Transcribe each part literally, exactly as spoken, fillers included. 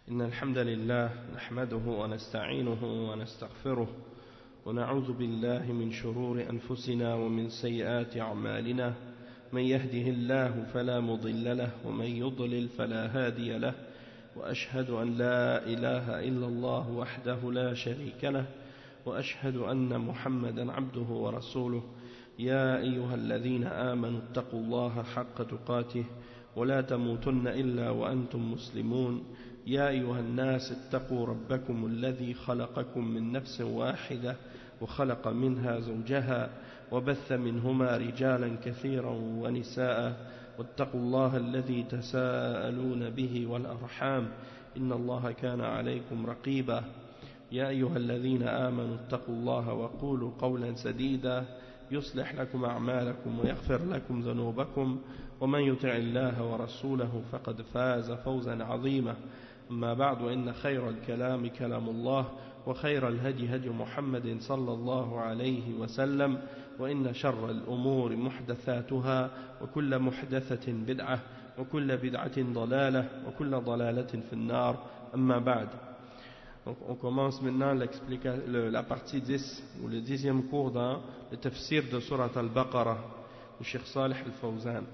إن الحمد لله نحمده ونستعينه ونستغفره ونعوذ بالله من شرور أنفسنا ومن سيئات أعمالنا من يهده الله فلا مضل له ومن يضلل فلا هادي له وأشهد أن لا إله إلا الله وحده لا شريك له وأشهد أن محمدا عبده ورسوله يا أيها الذين آمنوا اتقوا الله حق تقاته ولا تموتن إلا وأنتم مسلمون يا أيها الناس اتقوا ربكم الذي خلقكم من نفس واحدة وخلق منها زوجها وبث منهما رجالا كثيرا ونساء واتقوا الله الذي تساءلون به والأرحام إن الله كان عليكم رقيبا يا أيها الذين آمنوا اتقوا الله وقولوا قولا سديدا يصلح لكم أعمالكم ويغفر لكم ذنوبكم ومن يطع الله ورسوله فقد فاز فوزا عظيما أما بعد وإن خير الكلام كلام الله وخير الهدي هدي محمد صلى الله عليه وسلم وإن شر الأمور محدثاتها وكل محدثة بدعة وكل بدعة ضلالة وكل ضلالة في النار أما بعد. Donc on commence maintenant le, la partie dix ou le dixième cours dans le tafsir de Surat al-Baqarah de Cheikh Salih al-Fawzan.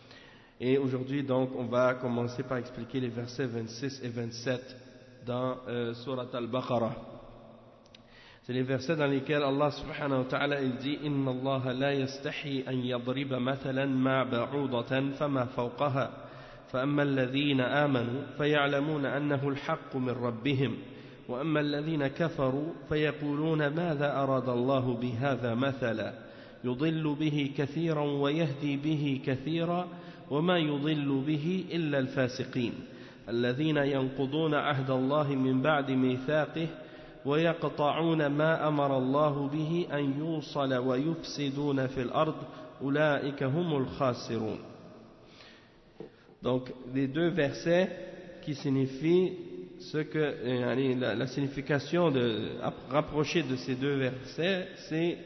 Et aujourd'hui donc on va commencer par expliquer les versets vingt-six et vingt-sept dans euh, Surat al-Baqarah. C'est les versets dans lesquels Allah subhanahu wa ta'ala il dit Inna Allah la yastahi an yadriba mathalan ma ba'udatan fama fawqaha fa amma alladhina amanu faya'lamuna annahu al-haqqu min rabbihim وأما الذين كفروا فيقولون ماذا أراد الله بهذا مثلا يضل به كثيرا ويهدي به كثيرا وما يضل به إلا الفاسقين الذين ينقضون عهد الله من بعد ميثاقه ويقطعون ما أمر الله به أن يوصل ويفسدون في الأرض أولئك هم الخاسرون. Donc les deux versets qui signifient ce que la, la signification de rapprocher de ces deux versets, c'est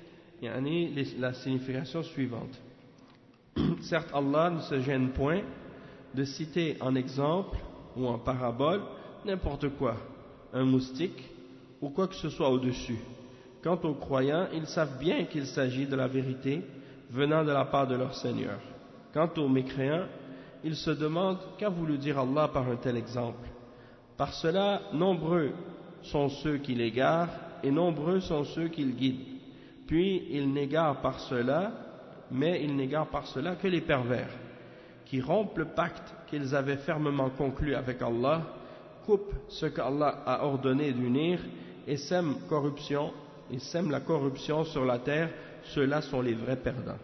la signification suivante. Certes, Allah ne se gêne point de citer en exemple ou en parabole n'importe quoi, un moustique ou quoi que ce soit au-dessus. Quant aux croyants, ils savent bien qu'il s'agit de la vérité venant de la part de leur Seigneur. Quant aux mécréants, ils se demandent qu'a voulu dire Allah par un tel exemple. Par cela, nombreux sont ceux qui l'égarent et nombreux sont ceux qui le guident. Puis ils n'égarent par cela, mais ils n'égarent par cela que les pervers, qui rompent le pacte qu'ils avaient fermement conclu avec Allah, coupent ce qu'Allah a ordonné d'unir et sèment corruption, et sèment la corruption sur la terre. Ceux-là sont les vrais perdants.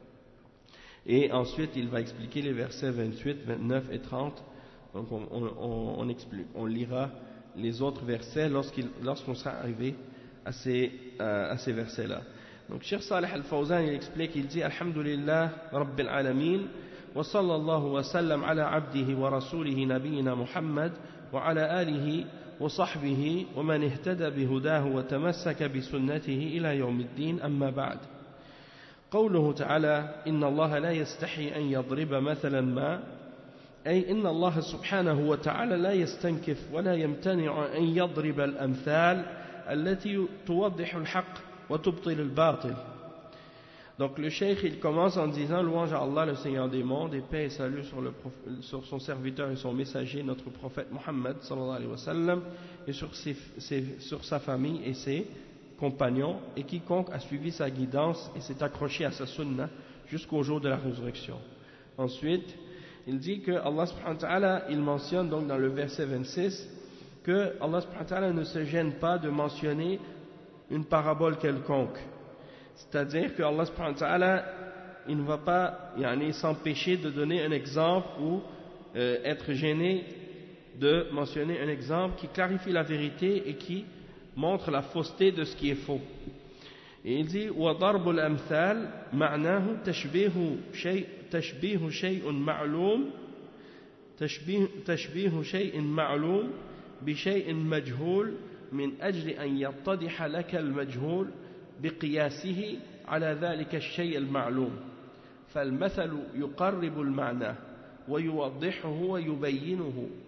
Et ensuite, il va expliquer les versets vingt-huit, vingt-neuf et trente. Donc on, on, on, explique, on lira les autres versets lorsqu'on sera arrivé à ces, euh, à ces versets-là. Donc Cheikh Salih al-Fawzan il explique, il dit Alhamdulillah Rabbil Alamin wa sallallahu wa sallam ala abdihi wa rasulihi nabiyyina Muhammad wa ala alihi wa sahbihi wa man ihtada bihudahu wa tamassaka bi sunnatihi ila yawmiddin amma ba'd. قوله تعالى إن الله لا يستحي أن يضرب مثلا ما أي إن الله سبحانه وتعالى لا يستنكف ولا يمتنع أن يضرب الأمثال التي توضح الحق وتبطل الباطل. Donc le cheikh il commence en disant louange à Allah le Seigneur des mondes et paix et salut sur, le, sur son serviteur et son messager notre prophète Muhammad sallallahu alayhi wa sallam et sur, ses, ses, sur sa famille et ses compagnons et quiconque a suivi sa guidance et s'est accroché à sa sunna jusqu'au jour de la résurrection. Ensuite il dit que Allah subhanahu wa ta'ala, il mentionne donc dans le verset vingt-six que Allah subhanahu wa ta'ala ne se gêne pas de mentionner une parabole quelconque. C'est-à-dire que Allah subhanahu wa ta'ala, il ne va pas yani, s'empêcher de donner un exemple ou euh, être gêné de mentionner un exemple qui clarifie la vérité et qui montre la fausseté de ce qui est faux. Et il dit وَضَرْبُ الْأَمْثَالِ مَعْنَاهُ تَشْبِيهُ شَيْءٍ تشبيه شيء معلوم تشبيه, تشبيه شيء معلوم بشيء مجهول من أجل أن يتضح لك المجهول بقياسه على ذلك الشيء المعلوم فالمثل يقرب المعنى ويوضحه ويبينه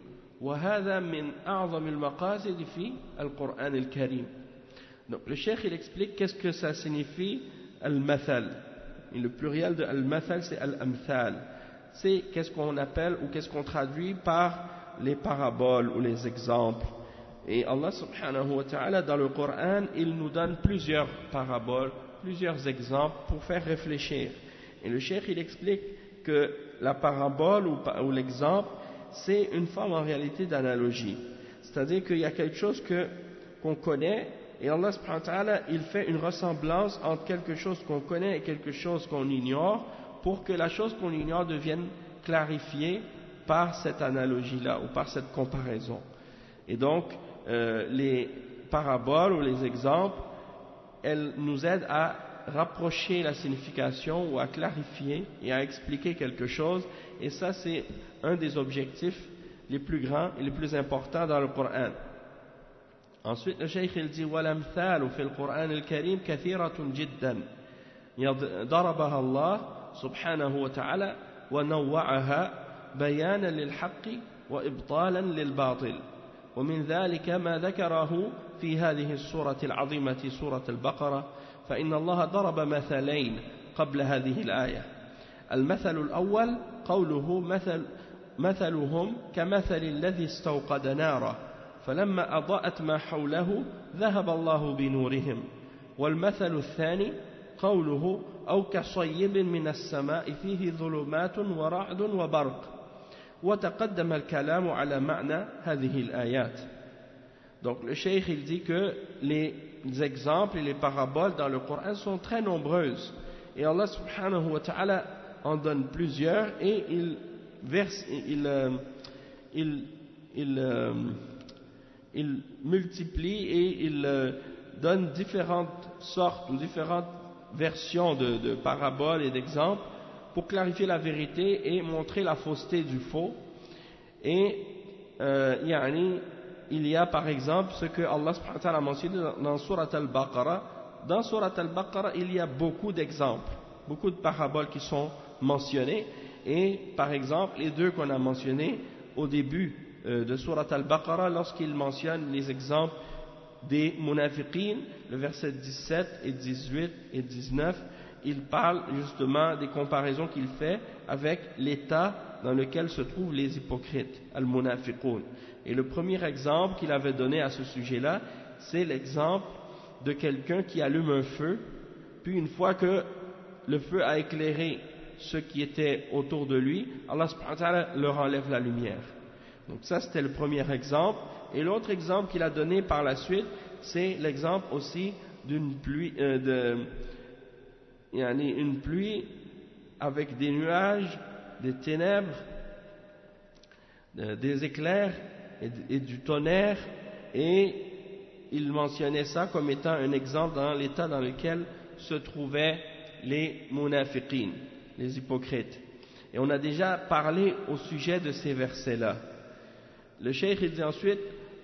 وهذا من أعظم المقاصد في القرآن الكريم. Donc le cheikh il explique qu'est-ce que ça signifie al-mathal. Et le pluriel de al-mathal c'est al-amthal. C'est qu'est-ce qu'on appelle ou qu'est-ce qu'on traduit par les paraboles ou les exemples. Et Allah subhanahu wa ta'ala dans le Coran il nous donne plusieurs paraboles, plusieurs exemples pour faire réfléchir. Et le cheikh il explique que la parabole ou, ou l'exemple c'est une forme en réalité d'analogie. C'est-à-dire qu'il y a quelque chose que, qu'on connaît et Allah subhanahu wa ta'ala il fait une ressemblance entre quelque chose qu'on connaît et quelque chose qu'on ignore pour que la chose qu'on ignore devienne clarifiée par cette analogie-là ou par cette comparaison. Et donc, euh, les paraboles ou les exemples, elles nous aident à rapprocher la signification ou à clarifier et à expliquer quelque chose. Et ça, c'est un des objectifs les plus grands et les plus importants dans le Coran. Ensuite, le cheikh il dit وَالْأَمْثَالُ فِي الْقُرْآنِ الْكَرِيمِ كَثِيرَةٌ جِدًّا ضربها الله سبحانه وتعالى ونوعها بيانا للحق وإبطالا للباطل ومن ذلك ما ذكره في هذه السورة العظيمة سورة البقرة فإن الله ضرب مثلين قبل هذه الآية. المثل الأول قوله مثل مثلهم كمثل الذي استوقد نارا فلما أضاءت ما حوله ذهب الله بنورهم. والمثل الثاني قوله أو كصيب من السماء فيه ظلمات ورعد وبرق وتقدم الكلام على معنى هذه الآيات. Donc le cheikh il dit que les exemples et les paraboles dans le Coran sont très nombreuses et Allah subhanahu wa ta'ala en donne plusieurs et il verse, il, euh, il, il, euh, il multiplie et il euh, donne différentes sortes ou différentes versions de, de paraboles et d'exemples pour clarifier la vérité et montrer la fausseté du faux. Et euh, yani, il y a par exemple ce que Allah subhanahu wa ta'ala a mentionné dans Surat al-Baqarah. Dans Surat al-Baqarah, il y a beaucoup d'exemples, beaucoup de paraboles qui sont mentionnées. Et par exemple, les deux qu'on a mentionnés au début euh, de Surat al-Baqarah, lorsqu'il mentionne les exemples des munafiqin, le verset dix-sept et dix-huit et dix-neuf, il parle justement des comparaisons qu'il fait avec l'état dans lequel se trouvent les hypocrites, al-munafiqun. Et le premier exemple qu'il avait donné à ce sujet-là, c'est l'exemple de quelqu'un qui allume un feu, puis une fois que le feu a éclairé ceux qui étaient autour de lui, Allah subhanahu wa ta'ala leur enlève la lumière. Donc ça c'était le premier exemple. Et l'autre exemple qu'il a donné par la suite, c'est l'exemple aussi d'une pluie, euh, de, yani une pluie avec des nuages, des ténèbres, de, des éclairs et, et du tonnerre, et il mentionnait ça comme étant un exemple dans l'état dans lequel se trouvaient les munafiqin, les hypocrites. Et on a déjà parlé au sujet de ces versets-là. Le cheikh il dit ensuite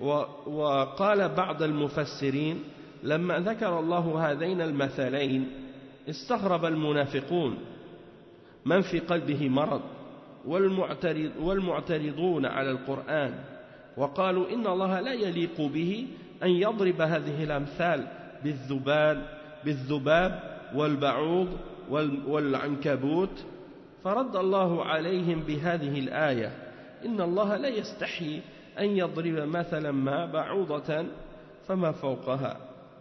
وقال بعض المفسرين لما ذكر الله هذين المثلين استغرب المنافقون من في قلبه مرض والمعترض والمعترضون على القرآن وقالوا إن الله لا يليق به أن يضرب هذه الأمثال بالذباب بالذباب والبعوض والعنكبوت فرد الله عليهم بهذه الآية إن الله لا يستحي أن يضرب مثلا ما بعوضة فما فوقها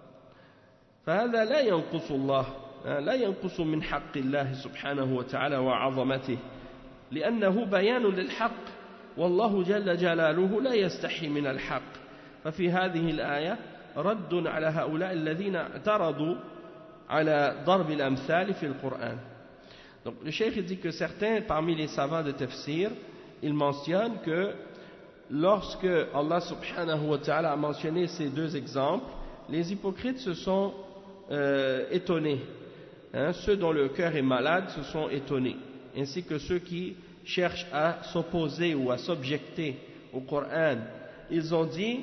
فهذا لا ينقص الله لا ينقص من حق الله سبحانه وتعالى وعظمته لأنه بيان للحق والله جل جلاله لا يستحي من الحق ففي هذه الآية رد على هؤلاء الذين اعترضوا على ضرب الأمثال في القرآن. Donc le cheikh dit que certains parmi les savants de tafsir ils mentionnent que lorsque Allah subhanahu wa ta'ala a mentionné ces deux exemples, les hypocrites se sont euh, étonnés. Hein, ceux dont le cœur est malade se sont étonnés, ainsi que ceux qui cherchent à s'opposer ou à s'objecter au Coran. Ils ont dit,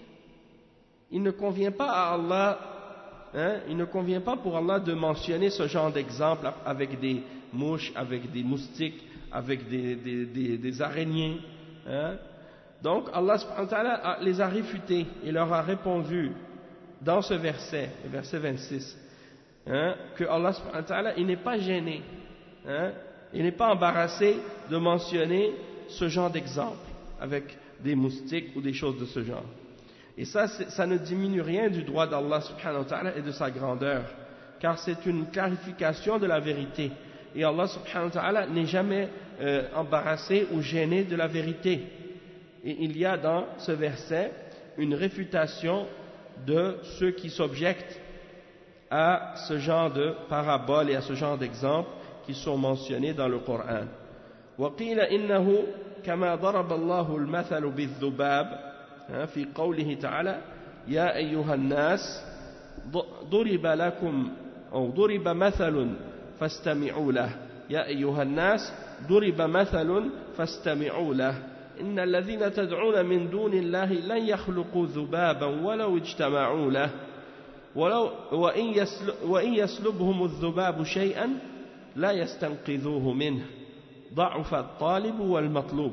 il ne convient pas à Allah, hein, il ne convient pas pour Allah de mentionner ce genre d'exemple avec des mouches, avec des moustiques, avec des, des, des, des araignées, hein, Donc Allah subhanahu wa ta'ala les a réfutés et leur a répondu dans ce verset, le verset vingt-six, hein, que Allah subhanahu wa ta'ala il n'est pas gêné, hein, il n'est pas embarrassé de mentionner ce genre d'exemple avec des moustiques ou des choses de ce genre. Et ça, ça ne diminue rien du droit d'Allah subhanahu wa ta'ala et de sa grandeur, car c'est une clarification de la vérité. Et Allah subhanahu wa ta'ala n'est jamais euh, embarrassé ou gêné de la vérité. Et il y a dans ce verset une réfutation de ceux qui s'objectent à ce genre de paraboles et à ce genre d'exemples qui sont mentionnés dans le Coran. وقيل إنه كما ضرب الله المثل بالذباب في قوله تعالى يا أيها الناس ضرب لكم أو ضرب مثل فاستمعوا له يا أيها الناس ضرب مثل فاستمعوا له إن الذين تدعون من دون الله لن يخلقوا ذبابا ولو اجتمعوا له ولو وإن يسلبهم الذباب شيئا لا يستنقذوه منه ضعف الطالب والمطلوب.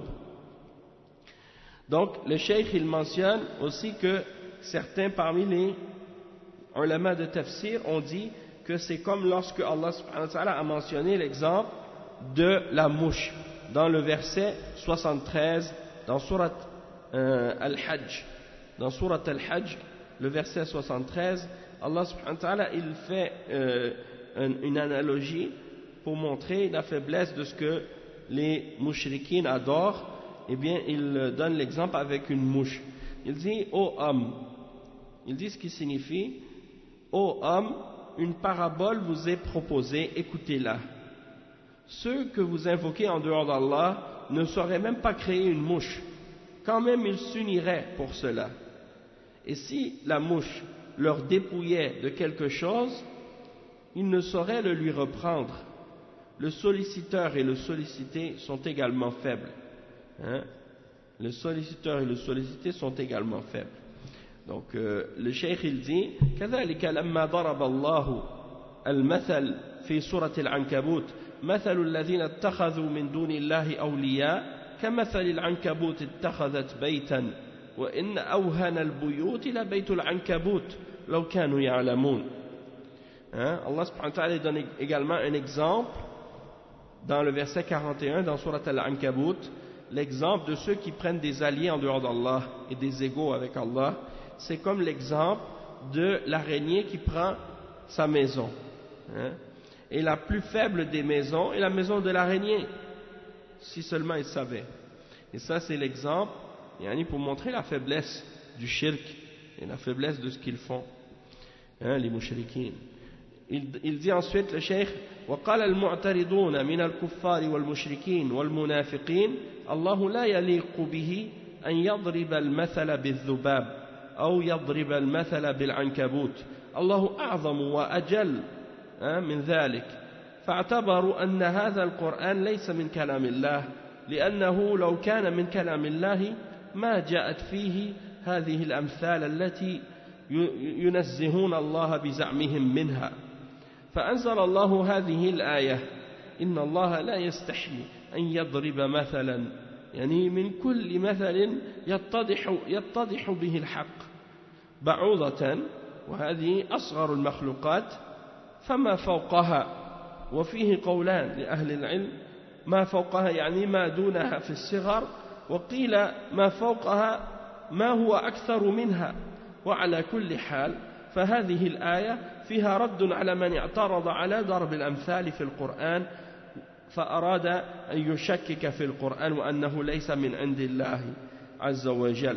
Donc le cheikh il mentionne aussi que certains parmi les ulama de tafsir ont dit que c'est comme lorsque Allah subhanahu wa ta'ala a mentionné l'exemple de la mouche dans le verset soixante-treize dans surat euh, Al-Hajj. Dans surat Al-Hajj, le verset soixante-treize, Allah subhanahu wa ta'ala il fait euh, une analogie pour montrer la faiblesse de ce que les mouchrikines adorent. Eh bien, il donne l'exemple avec une mouche. Il dit, ô homme, il dit ce qui signifie, ô homme, une parabole vous est proposée, écoutez-la. Ceux que vous invoquez en dehors d'Allah ne sauraient même pas créer une mouche. Quand même, ils s'uniraient pour cela. Et si la mouche leur dépouillait de quelque chose, ils ne sauraient le lui reprendre. Le solliciteur et le sollicité sont également faibles. Hein? Le solliciteur et le sollicité sont également faibles. Donc euh, le cheikh il dit كذلك لما ضرب الله المثل في سورة العنكبوت مثل الذين اتخذوا من دون الله أولياء كمثل العنكبوت اتخذت بيتا وإن أوهن البيوت لبيت العنكبوت لو كانوا يعلمون. Hein? Allah subhanahu wa ta'ala donne également un exemple dans le verset quarante et un dans Surat Al-Ankabut, l'exemple de ceux qui prennent des alliés en dehors d'Allah et des égaux avec Allah, c'est comme l'exemple de l'araignée qui prend sa maison. Hein? Et la plus faible des maisons est la maison de l'araignée, si seulement ils savaient. Et ça c'est l'exemple pour montrer la faiblesse du shirk et la faiblesse de ce qu'ils font, hein, les mouchrikines. Il, il dit ensuite le cheikh وقال المعترضون من الكفار والمشركين والمنافقين الله لا يليق به أن يضرب المثل بالذباب أو يضرب المثل بالعنكبوت الله أعظم وأجل من ذلك فاعتبروا أن هذا القرآن ليس من كلام الله لأنه لو كان من كلام الله ما جاءت فيه هذه الأمثال التي ينزهون الله بزعمهم منها فأنزل الله هذه الآية إن الله لا يستحي أن يضرب مثلا يعني من كل مثل يتضح, يتضح به الحق بعوضة وهذه أصغر المخلوقات فما فوقها وفيه قولان لأهل العلم ما فوقها يعني ما دونها في الصغر وقيل ما فوقها ما هو أكثر منها وعلى كل حال فهذه الآية فيها رد على من اعترض على ضرب الأمثال في القرآن فأراد أن يشكك في القرآن وأنه ليس من عند الله عز وجل.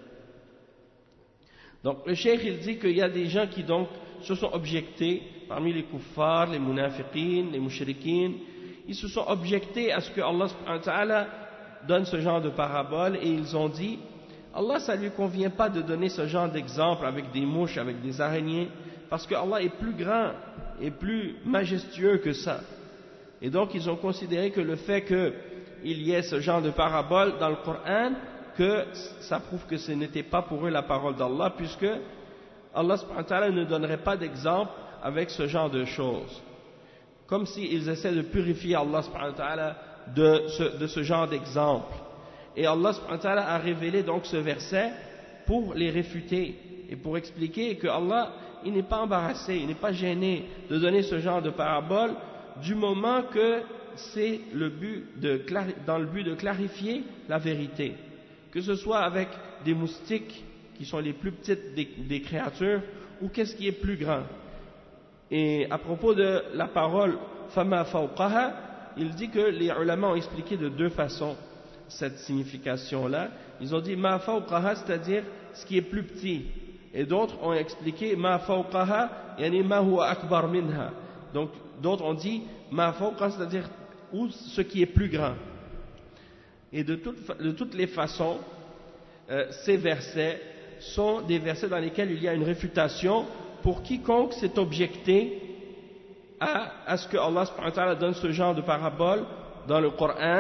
Donc le cheikh il dit qu'il y a des gens qui donc se sont objectés parmi les kuffars, les munafiqines, les mushrikines, ils se sont objectés à ce que Allah subhanahu wa ta'ala donne ce genre de parabole et ils ont dit Allah ça lui convient pas de donner ce genre d'exemple avec des mouches, avec des araignées parce que Allah est plus grand et plus majestueux que ça. Et donc ils ont considéré que le fait qu'il y ait ce genre de parabole dans le Coran, que ça prouve que ce n'était pas pour eux la parole d'Allah, puisque Allah subhanahu wa ta'ala ne donnerait pas d'exemple avec ce genre de choses. Comme s'ils essaient de purifier Allah subhanahu wa ta'ala de ce, de ce genre d'exemple. Et Allah subhanahu wa ta'ala a révélé donc ce verset pour les réfuter et pour expliquer que Allah, il n'est pas embarrassé, il n'est pas gêné de donner ce genre de parabole du moment que c'est le but de, dans le but de clarifier la vérité. Que ce soit avec des moustiques qui sont les plus petites des, des créatures ou qu'est-ce qui est plus grand. Et à propos de la parole Fama fawqaha, il dit que les ulama ont expliqué de deux façons cette signification-là. Ils ont dit Ma fawqaha, c'est-à-dire ce qui est plus petit. Et d'autres ont expliqué Ma fawqaha, yani ma huwa akbar minha. Donc d'autres ont dit Ma fawqaha, c'est-à-dire ou ce qui est plus grand. Et de, toute, de toutes les façons, euh, ces versets sont des versets dans lesquels il y a une réfutation pour quiconque s'est objecté à, à ce que Allah subhanahu wa ta'ala donne ce genre de parabole dans le Coran.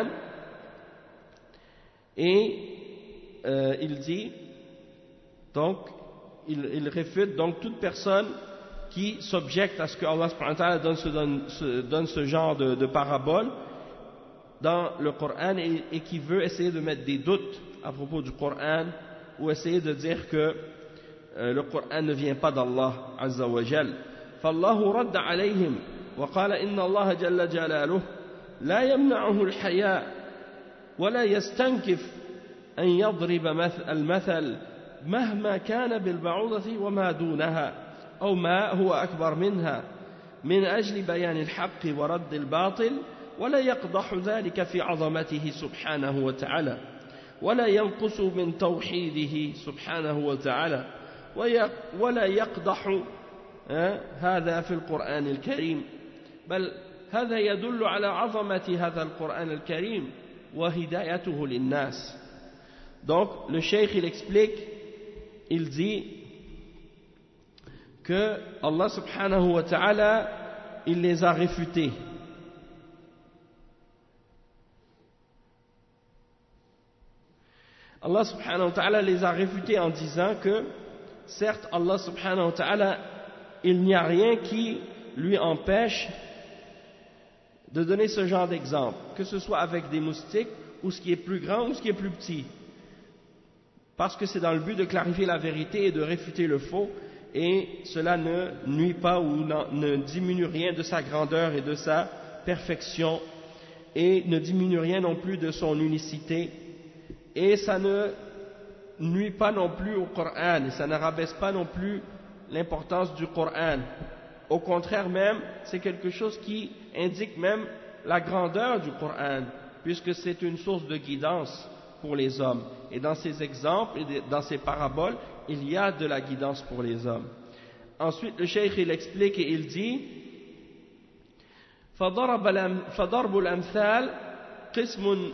Et euh, il dit, donc, il, il réfute donc toute personne qui s'objecte à ce que Allah subhanahu wa ta'ala donne ce, donne, ce, donne ce genre de, de parabole dans le Coran et, et qui veut essayer de mettre des doutes à propos du Coran ou essayer de dire que euh, le Coran ne vient pas d'Allah Azza wa Jal. فالله رد عليهم وقال إن الله جل جلاله لا يمنعه الحياء ولا يستنكف أن يضرب المثل مهما كان بالبعوضة وما دونها أو ما هو أكبر منها من أجل بيان الحق ورد الباطل ولا يقدح ذلك في عظمته سبحانه وتعالى ولا ينقص من توحيده سبحانه وتعالى ولا يقدح هذا في القرآن الكريم بل هذا يدل على عظمة هذا القرآن الكريم وهدايته للناس. Donc le cheikh il explique, il dit que Allah subhanahu wa ta'ala il les a réfutés. Allah subhanahu wa ta'ala les a réfutés en disant que certes Allah subhanahu wa ta'ala il n'y a rien qui lui empêche de donner ce genre d'exemple, que ce soit avec des moustiques ou ce qui est plus grand ou ce qui est plus petit, parce que c'est dans le but de clarifier la vérité et de réfuter le faux, et cela ne nuit pas ou ne diminue rien de sa grandeur et de sa perfection, et ne diminue rien non plus de son unicité, et ça ne nuit pas non plus au Coran, et ça ne rabaisse pas non plus l'importance du Coran. Au contraire même, c'est quelque chose qui indique même la grandeur du Coran, puisque c'est une source de guidance pour les hommes. Et dans ces exemples et dans ces paraboles, il y a de la guidance pour les hommes. Ensuite, le cheikh il explique et il dit فضرب الأمثال قسم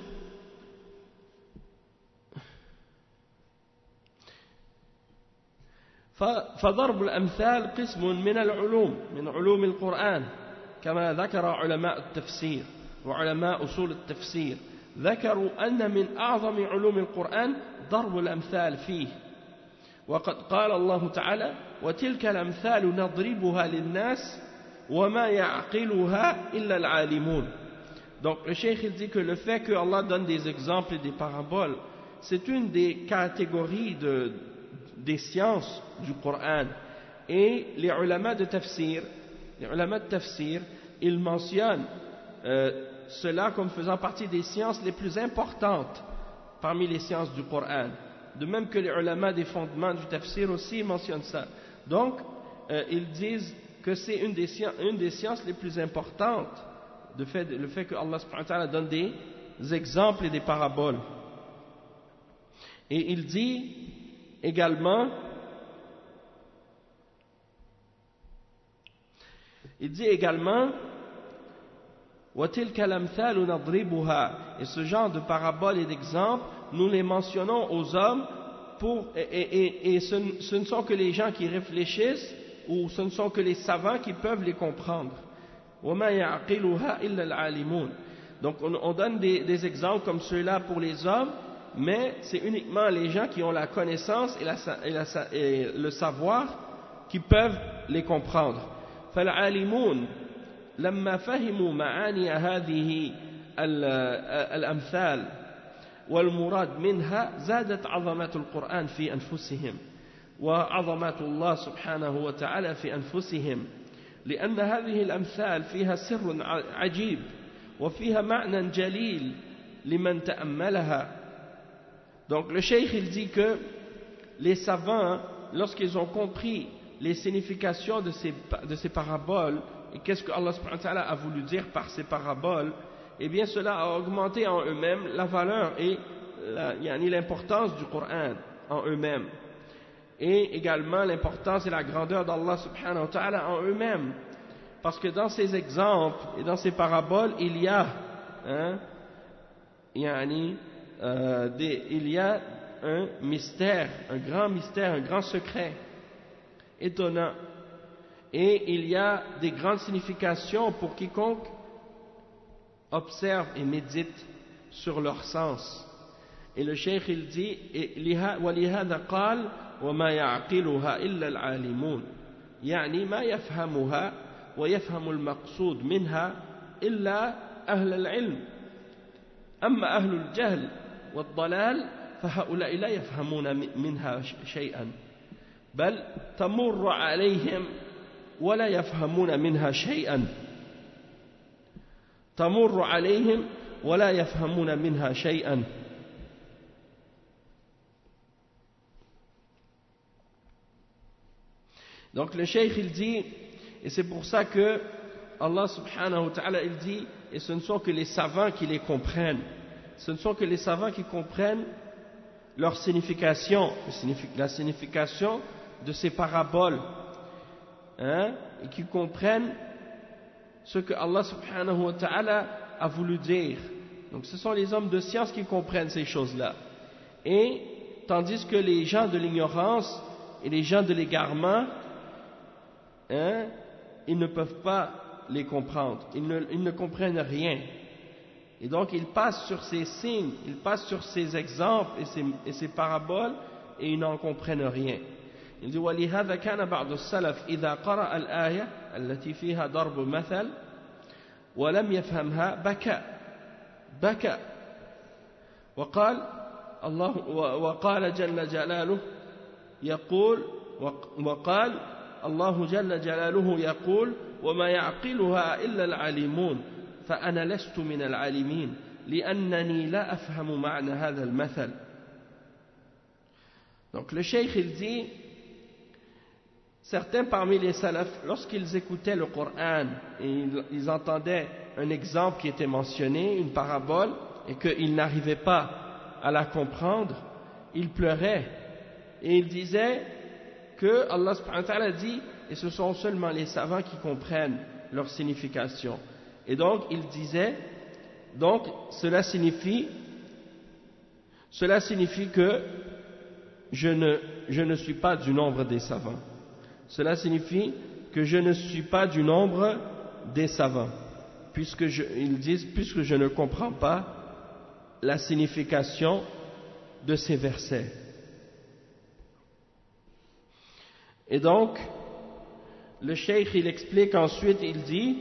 فضرب الأمثال قسم من العلوم من علوم القرآن كما ذكر علماء التفسير وعلماء أصول التفسير ذكروا أن من أعظم علوم القرآن ضرب الأمثال فيه وقد قال الله تعالى وتلك الأمثال نضربها للناس وما يعقلها إلا العالمون. Donc le cheikh il dit que le fait que Allah donne des exemples et des paraboles, c'est une des catégories de des sciences du Coran. Et les ulama de tafsir, les ulama de tafsir, ils mentionnent euh, cela comme faisant partie des sciences les plus importantes parmi les sciences du Coran. De même que les ulama des fondements du tafsir aussi mentionnent ça. Donc, euh, ils disent que c'est une des sciences, une des sciences les plus importantes, de fait, le fait que Allah subhanahu wa ta'ala donne des exemples et des paraboles. Et il dit également, il dit également, وَتِلْكَ الْأَمْثَالُ نَضْرِبُهَا, et ce genre de paraboles et d'exemples, nous les mentionnons aux hommes pour, et, et, et, et ce, ce ne sont que les gens qui réfléchissent ou ce ne sont que les savants qui peuvent les comprendre. وَمَا يَعْقِلُهَا إِلَّا الْعَالِمُونَ. Donc on, on donne des, des exemples comme ceux-là pour les hommes, mais c'est uniquement les gens qui ont la connaissance et, la, et, la, et le savoir qui peuvent les comprendre. فَالْعَالِمُونَ لما فهموا معاني هذه الأمثال والمراد منها زادت عظمة القرآن في أنفسهم وعظمة الله سبحانه وتعالى في أنفسهم لأن هذه الأمثال فيها سر عجيب وفيها معنى جليل لمن تأملها. Donc le cheikh il dit que les savants, lorsqu'ils ont compris les significations de ces, de ces paraboles et qu'est-ce que Allah subhanahu wa ta'ala a voulu dire par ces paraboles, eh bien cela a augmenté en eux-mêmes la valeur et la, yani l'importance du Coran en eux-mêmes et également l'importance et la grandeur d'Allah subhanahu wa ta'ala en eux-mêmes, parce que dans ces exemples et dans ces paraboles il y a hein, yani, euh, des, il y a un mystère, un grand mystère, un grand secret étonnant, et il y a des grandes significations pour quiconque observe et médite sur leur sens. Et le cheikh il dit وَلِهَذَا قَالَ وَمَا يَعْقِلُهَا إِلَّا الْعَالِمُونَ يعني ما يفهمها ويفهم المقصود منها إلا أهل العلم أما أهل الجهل والضلال فهؤلاء لا يفهمون منها شيئا بل تمر عليهم ولا يفهمون منها شيئا تمر عليهم ولا يفهمون منها شيئا. Donc le cheikh il dit, et c'est pour ça que Allah subhanahu wa ta'ala il dit, et ce ne sont que les savants qui les comprennent, ce ne sont que les savants qui comprennent leur signification, la signification de ces paraboles, hein, et qui comprennent ce que Allah subhanahu wa ta'ala a voulu dire. Donc ce sont les hommes de science qui comprennent ces choses-là. Et tandis que les gens de l'ignorance et les gens de l'égarement, hein, ils ne peuvent pas les comprendre, ils ne, ils ne comprennent rien. Et donc ils passent sur ces signes, ils passent sur ces exemples et ces, et ces paraboles et ils n'en comprennent rien. Il dit وَلِهَذَا كَانَ بَعْضُ السَّلَفِ إِذَا قَرَأَ الْآيَةَ التي فيها ضرب مثل ولم يفهمها بكى بكى وقال الله وقال جل جلاله يقول وقال الله جل جلاله يقول وما يعقلها إلا العالمون فأنا لست من العالمين لأنني لا أفهم معنى هذا المثل. Donc le cheikh il dit, certains parmi les salafs, lorsqu'ils écoutaient le Coran et ils, ils entendaient un exemple qui était mentionné, une parabole, et qu'ils n'arrivaient pas à la comprendre, ils pleuraient et ils disaient que Allah subhanahu wa ta'ala dit, et ce sont seulement les savants qui comprennent leur signification. Et donc ils disaient, donc cela signifie, cela signifie que je ne, je ne suis pas du nombre des savants. Cela signifie que je ne suis pas du nombre des savants, puisque je, ils disent, puisque je ne comprends pas la signification de ces versets. Et donc, le cheikh il explique ensuite, il dit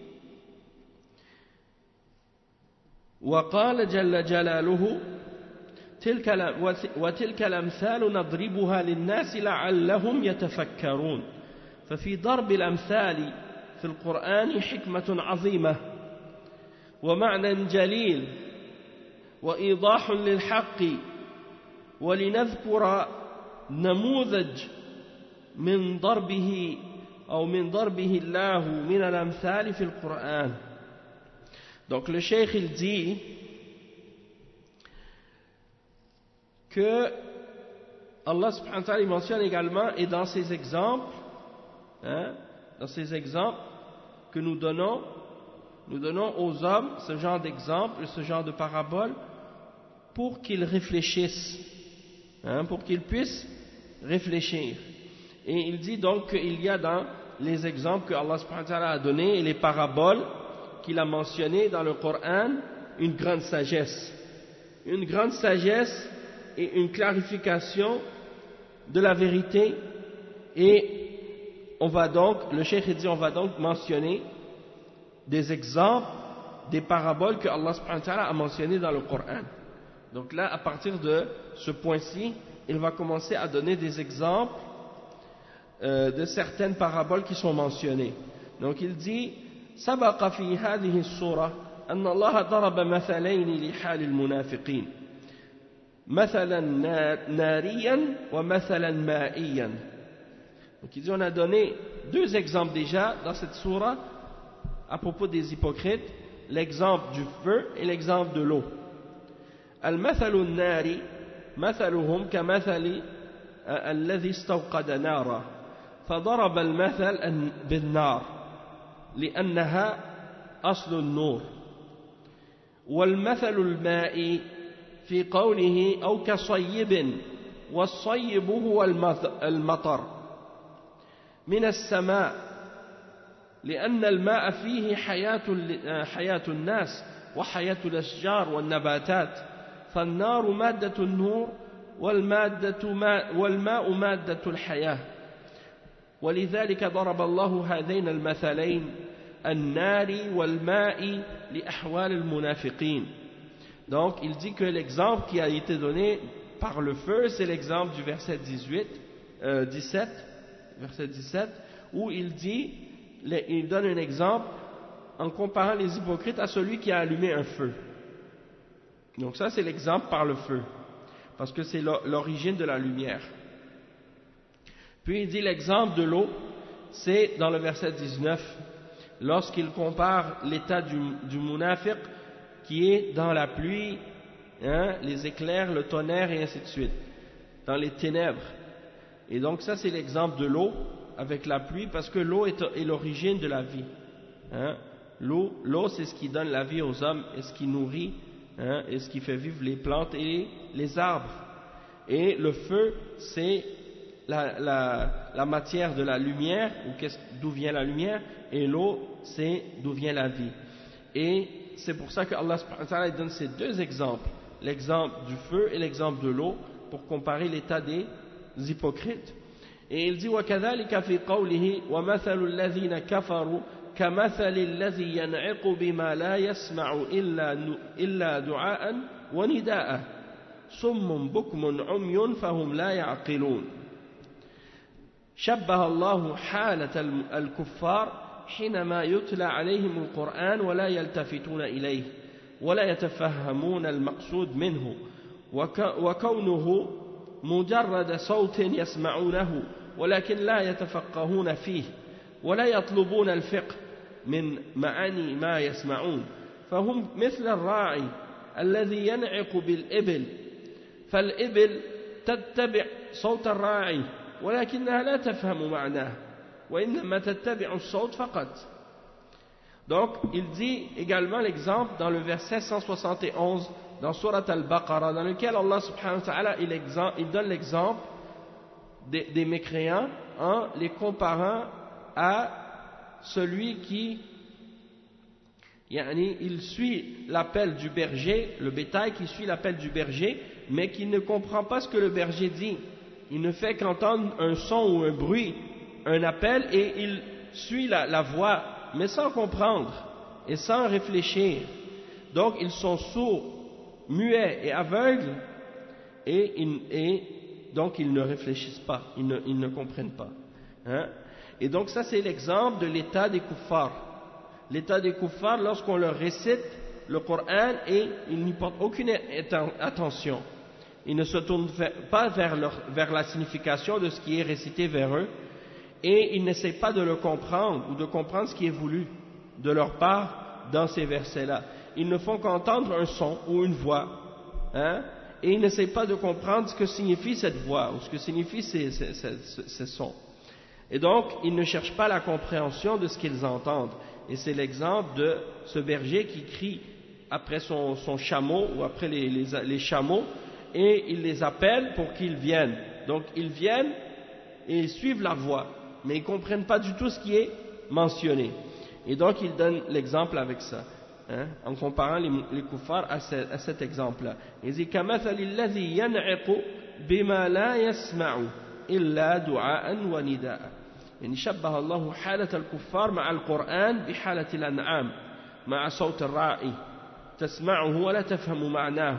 وقال جل جلاله تلك وتلك الأمثال نضربها للناس لعلهم يتفكرون ففي ضرب الأمثال في القرآن حكمة عظيمة ومعنى جليل وإيضاح للحق ولنذكر نموذج من ضربه أو من ضربه الله من الأمثال في القرآن. Donc le cheikh il dit que Allah subhanahu wa ta'ala mentionne également, et dans ces exemples, hein, dans ces exemples que nous donnons, nous donnons aux hommes ce genre d'exemples, ce genre de paraboles, pour qu'ils réfléchissent, hein, pour qu'ils puissent réfléchir. Et il dit donc qu'il y a dans les exemples que Allah subhanahu wa ta'ala a donnés et les paraboles qu'il a mentionnées dans le Coran, une grande sagesse. Une grande sagesse et une clarification de la vérité, et on va donc, le cheikh dit, on va donc mentionner des exemples, des paraboles que Allah subhanahu wa ta'ala a mentionnées dans le Coran, Donc là, à partir de ce point-ci, il va commencer à donner des exemples euh, de certaines paraboles qui sont mentionnées. Donc il dit سبق في هذه السورة أن الله ضرب مثلين لحال المنافقين مثلا ناريا ومثلا مائيا. Donc il dit on a donné deux exemples déjà dans cette sourate à propos des hypocrites, l'exemple du feu et l'exemple de l'eau. المثل الناري مثلهم كمثل الذي استوقد نارا فضرب المثل بالنار لأنها أصل النور. والمثل الماء في قوله أو كصيب والصيب هو المطر من السماء لأن الماء فيه حياة حياة الناس وحياة الأشجار والنباتات فالنار مادة النور والمادة ما والماء مادة الحياة ولذلك ضرب الله هذين المثلين النار والماء لأحوال المنافقين. Donc il dit que l'exemple qui a été donné par le feu, c'est l'exemple du verset dix-huit, euh, dix-sept, verset dix-sept, où il dit, il donne un exemple en comparant les hypocrites à celui qui a allumé un feu. Donc ça c'est l'exemple par le feu, parce que c'est l'origine de la lumière. Puis il dit l'exemple de l'eau, c'est dans le verset dix-neuf, lorsqu'il compare l'état du, du munafiq qui est dans la pluie, hein, les éclairs, le tonnerre et ainsi de suite, dans les ténèbres. Et donc ça c'est l'exemple de l'eau avec la pluie, parce que l'eau est, est l'origine de la vie. Hein. L'eau, l'eau c'est ce qui donne la vie aux hommes et ce qui nourrit, hein, et ce qui fait vivre les plantes et les arbres. Et le feu c'est la, la, la matière de la lumière, ou d'où vient la lumière, et l'eau c'est d'où vient la vie. Et c'est pour ça que Allah subhanahu wa ta'ala donne ces deux exemples, l'exemple du feu et l'exemple de l'eau, pour comparer l'état des hypocrites. Et il dit وَكَذَلِكَ فِي قَوْلِهِ وَمَثَلُ الَّذِينَ كَفَرُوا كَمَثَلِ الَّذِي يَنْعِقُ بِمَا لَا يَسْمَعُ إِلَّا دُعَاءً وَنِدَاءً صُمٌّ بُكْمٌ عُمْيٌ فَهُمْ لَا يَعْقِلُونَ. شبه الله حالة الكفار حينما يتلى عليهم القرآن ولا يلتفتون إليه ولا يتفهمون المقصود منه وكونه مجرد صوت يسمعونه ولكن لا يتفقهون فيه ولا يطلبون الفقه من معاني ما يسمعون فهم مثل الراعي الذي ينعق بالإبل فالإبل تتبع صوت الراعي ولكنها لا تفهم معناه وإنما تتبع الصوت فقط. Donc il dit également l'exemple dans le verset cent soixante et onze dans Surat Al-Baqarah, dans lequel Allah subhanahu wa ta'ala il, il donne l'exemple des, des mécréants en les comparant à celui qui yani, il suit l'appel du berger, le bétail qui suit l'appel du berger, mais qui ne comprend pas ce que le berger dit. Il ne fait qu'entendre un son ou un bruit, un appel, et il suit la, la voix, mais sans comprendre et sans réfléchir. Donc ils sont sourds, muets et aveugles, et, et donc ils ne réfléchissent pas, ils ne, ils ne comprennent pas. Hein? Et donc ça c'est l'exemple de l'état des kuffars. L'état des kuffars lorsqu'on leur récite le Coran et ils n'y portent aucune attention. Ils ne se tournent pas vers, leur, vers la signification de ce qui est récité vers eux, et ils n'essaient pas de le comprendre ou de comprendre ce qui est voulu de leur part dans ces versets-là. Ils ne font qu'entendre un son ou une voix, hein, et ils n'essaient pas de comprendre ce que signifie cette voix ou ce que signifient ces, ces, ces, ces sons. Et donc, ils ne cherchent pas la compréhension de ce qu'ils entendent. Et c'est l'exemple de ce berger qui crie après son, son chameau ou après les, les, les chameaux, et il les appelle pour qu'ils viennent. Donc ils viennent et ils suivent la voix, mais ils ne comprennent pas du tout ce qui est mentionné. Et donc il donne l'exemple avec ça, hein, en comparant les, les kuffars à, ce, à cet exemple-là. Il dit كَمَثَلِ الَّذِي يَنْعِقُ بِمَا لَا يَسْمَعُ إِلَّا دُعَاءً وَنِدَاءً. يعني شبه الله حالة الكفار مع القرآن بحالة الأنعام مع صوت الراعي تسمعه ولا تفهم معناه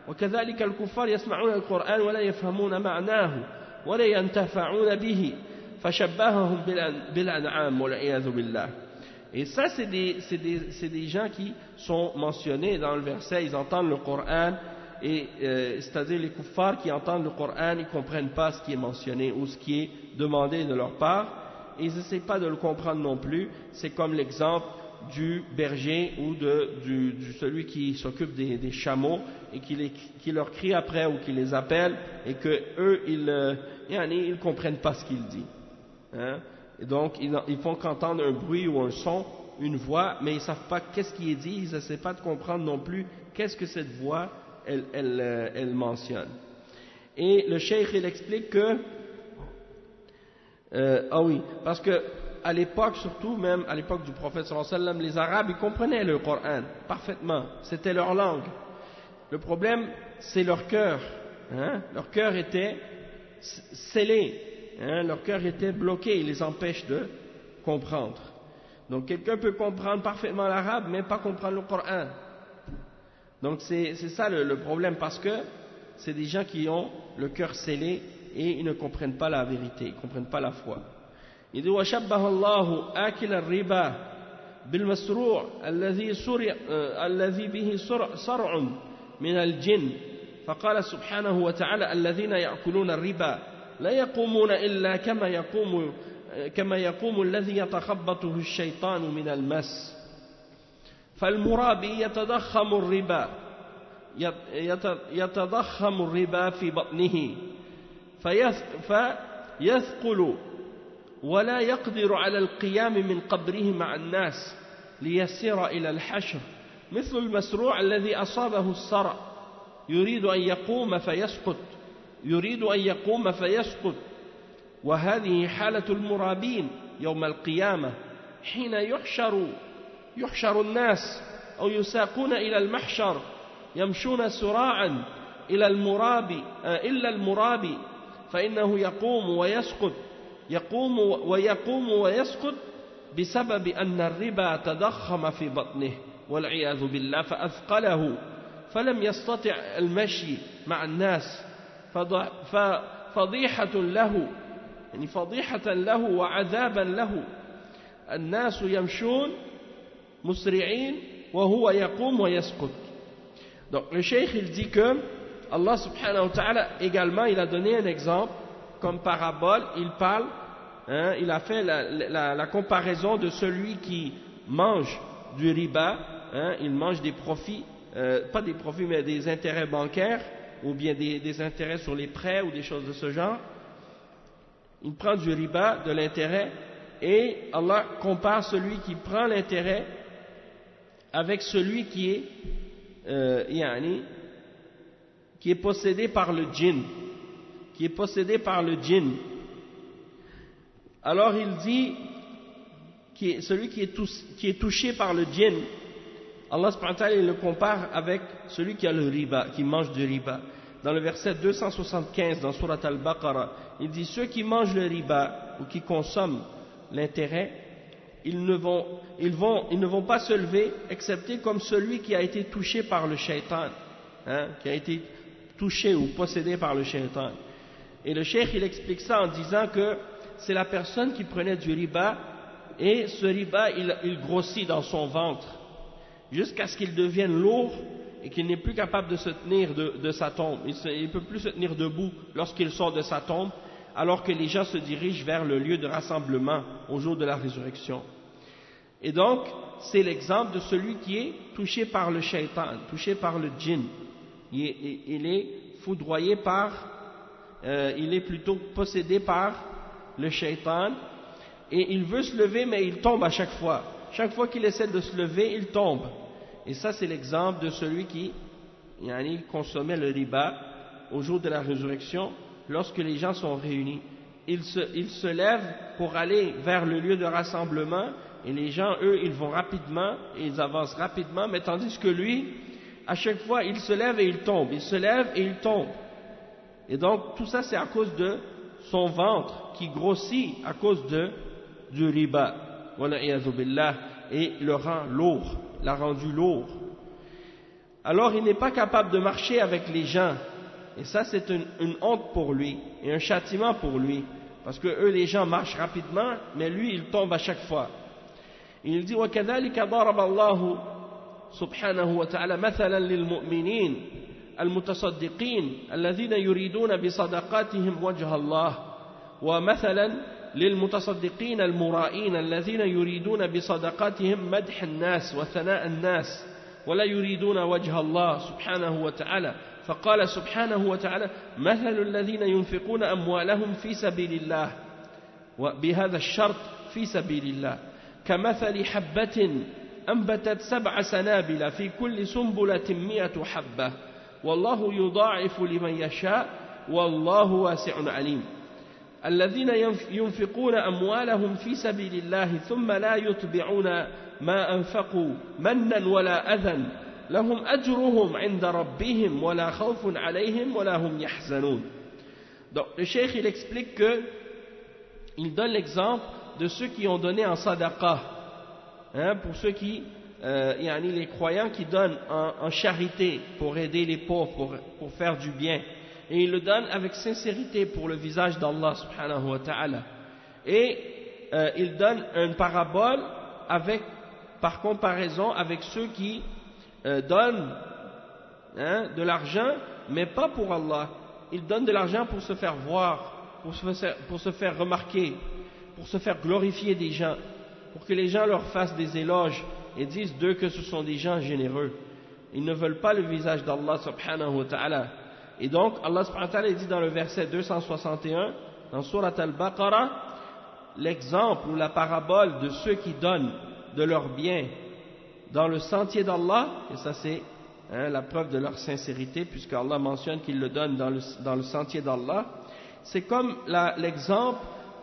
وكذلك الكفار يسمعون القرآن ولا يفهمون معناه ولا ينتفعون به فشبههم بالأنعام والعياذ بالله. Et ça, c'est des, c'est, des, c'est des gens qui sont mentionnés dans le verset, ils entendent le Coran, et, euh, c'est-à-dire les kuffars qui entendent le Coran, ils ne comprennent pas ce qui est mentionné ou ce qui est demandé de leur part, et ils n'essaient pas de le comprendre non plus. C'est comme l'exemple du berger ou de du, du, celui qui s'occupe des, des chameaux et qui, les, qui leur crie après ou qui les appelle, et que eux, ils ne euh, comprennent pas ce qu'il dit. Hein? Et donc, ils, ils font qu'entendre un bruit ou un son, une voix, mais ils ne savent pas qu'est-ce qui est dit, ils n'essaient pas de comprendre non plus qu'est-ce que cette voix, elle, elle, elle mentionne. Et le cheikh, il explique que, euh, ah oui, parce que à l'époque, surtout même à l'époque du prophète sallallahu alayhi wa sallam, les Arabes, ils comprenaient le Coran parfaitement, c'était leur langue. Le problème, c'est leur cœur, hein? Leur cœur était scellé. Hein, leur cœur était bloqué, il les empêche de comprendre. Donc quelqu'un peut comprendre parfaitement l'arabe, mais pas comprendre le Coran. Donc c'est, c'est ça le, le problème, parce que c'est des gens qui ont le cœur scellé et ils ne comprennent pas la vérité, ils ne comprennent pas la foi. Il dit وَشَبَّهَ اللَّهُ آكِلَ الرِّبَا بِالْمَسْرُوعِ الَّذِي بِهِ صَرْعٌ مِنَ الْجِنِّ فقال سبحانه وتعالى الذين يأكلون الربا لا يقومون إلا كما يقوم كما يقوم الذي يتخبطه الشيطان من المس فالمرابي يتضخم الربا يتضخم الربا في بطنه فيثقل ولا يقدر على القيام من قبره مع الناس ليسير إلى الحشر مثل المسروع الذي أصابه الصرع يريد أن يقوم فيسقط يريد أن يقوم فيسقط وهذه حالة المرابين يوم القيامة حين يحشر يحشر الناس أو يساقون إلى المحشر يمشون سراعا إلى المرابي إلا المرابي فإنه يقوم ويسقط يقوم ويقوم ويسقط بسبب أن الربا تضخم في بطنه والعياذ بالله فأثقله فلم يستطع المشي مع الناس ففضيحة له يعني فضيحة له وعذابا له الناس يمشون مسرعين وهو يقوم ويسقط. Donc le cheikh il dit que Allah subhanahu wa ta'ala également il a donné un exemple comme parabole, il parle, hein, il a fait la, la, la comparaison de celui qui mange du riba, hein, il mange des profits, euh, pas des profits mais des intérêts bancaires ou bien des, des intérêts sur les prêts ou des choses de ce genre. Il prend du riba, de l'intérêt, et Allah compare celui qui prend l'intérêt avec celui qui est, euh, yani, qui est possédé par le djinn, qui est possédé par le djinn. Alors il dit, qui est, celui qui est, tous, qui est touché par le djinn, Allah subhanahu wa ta'ala il le compare avec celui qui a le riba, qui mange du riba. Dans le verset deux cent soixante-quinze dans Surat Al-Baqarah, il dit ceux qui mangent le riba ou qui consomment l'intérêt, ils ne vont, ils vont, ils ne vont pas se lever excepté comme celui qui a été touché par le shaitan, hein, qui a été touché ou possédé par le shaitan. Et le cheikh il explique ça en disant que c'est la personne qui prenait du riba et ce riba il, il grossit dans son ventre jusqu'à ce qu'il devienne lourd et qu'il n'est plus capable de se tenir de, de sa tombe. Il ne peut plus se tenir debout lorsqu'il sort de sa tombe, alors que les gens se dirigent vers le lieu de rassemblement au jour de la résurrection. Et donc, c'est l'exemple de celui qui est touché par le shaitan, touché par le djinn. Il est, il est foudroyé par, euh, il est plutôt possédé par le shaitan, et il veut se lever, mais il tombe à chaque fois. Chaque fois qu'il essaie de se lever, il tombe. Et ça, c'est l'exemple de celui qui yani, consommait le riba au jour de la résurrection, lorsque les gens sont réunis. Il se, il se lève pour aller vers le lieu de rassemblement, et les gens, eux, ils vont rapidement, et ils avancent rapidement, mais tandis que lui, à chaque fois, il se lève et il tombe, il se lève et il tombe. Et donc, tout ça, c'est à cause de son ventre qui grossit à cause de, du riba. Wala iyadhu billah, et le rend lourd, l'a rendu lourd. alors il n'est pas capable de marcher avec les gens. Et ça, c'est une, une honte pour lui et un châtiment pour lui. Parce que eux, les gens marchent rapidement, mais lui, il tombe à chaque fois. Et il dit وَكَذَلِكَ ضَرَبَ اللَّهُ سبحانه وتعالى مثلا للمؤمنين المتصدقين الذين يريدون بصدقاتهم وجه الله ومثلا للمتصدقين المرائين الذين يريدون بصدقاتهم مدح الناس وثناء الناس ولا يريدون وجه الله سبحانه وتعالى فقال سبحانه وتعالى مثل الذين ينفقون أموالهم في سبيل الله وبهذا الشرط في سبيل الله كمثل حبة أنبتت سبع سنابل في كل سنبلة مئة حبة والله يضاعف لمن يشاء والله واسع عليم الذين ينفقون أموالهم في سبيل الله ثم لا يتبعون ما أنفقوا منا ولا أذى لهم أجرهم عند ربهم ولا خوف عليهم ولا هم يحزنون. Donc le cheikh il explique que il donne l'exemple de ceux qui ont donné en sadaqa, hein, pour ceux qui euh, yani les croyants qui donnent en, en charité pour aider les pauvres, pour, pour faire du bien, et ils le donnent avec sincérité pour le visage d'Allah subhanahu wa ta'ala, et euh, ils donnent une parabole avec, par comparaison avec ceux qui euh, donnent hein, de l'argent mais pas pour Allah. Ils donnent de l'argent pour se faire voir, pour se faire, pour se faire remarquer, pour se faire glorifier des gens, pour que les gens leur fassent des éloges et disent d'eux que ce sont des gens généreux. Ils ne veulent pas le visage d'Allah subhanahu wa ta'ala. Et donc Allah subhanahu wa ta'ala dit dans le verset deux cent soixante et un dans Surat Al-Baqarah l'exemple ou la parabole de ceux qui donnent de leurs biens dans le sentier d'Allah, et ça c'est hein, la preuve de leur sincérité puisque Allah mentionne qu'ils le donnent dans le, dans le sentier d'Allah. C'est comme la, l'exemple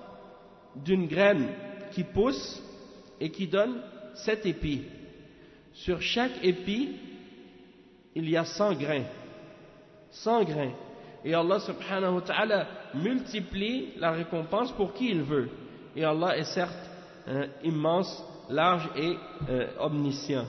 d'une graine qui pousse et qui donne sept épis. Sur chaque épi, il y a cent grains. cent grains. Et Allah subhanahu wa ta'ala multiplie la récompense pour qui il veut. Et Allah est certes hein, immense, large et euh, omniscient.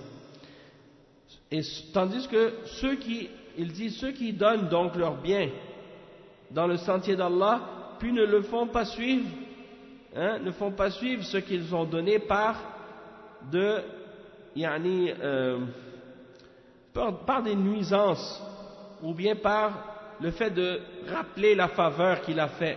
Et tandis que ceux qui, il dit, ceux qui donnent donc leurs biens dans le sentier d'Allah, puis ne le font pas suivre, hein, ne font pas suivre ce qu'ils ont donné par de, yani, euh, par, par des nuisances, ou bien par le fait de rappeler la faveur qu'il a fait.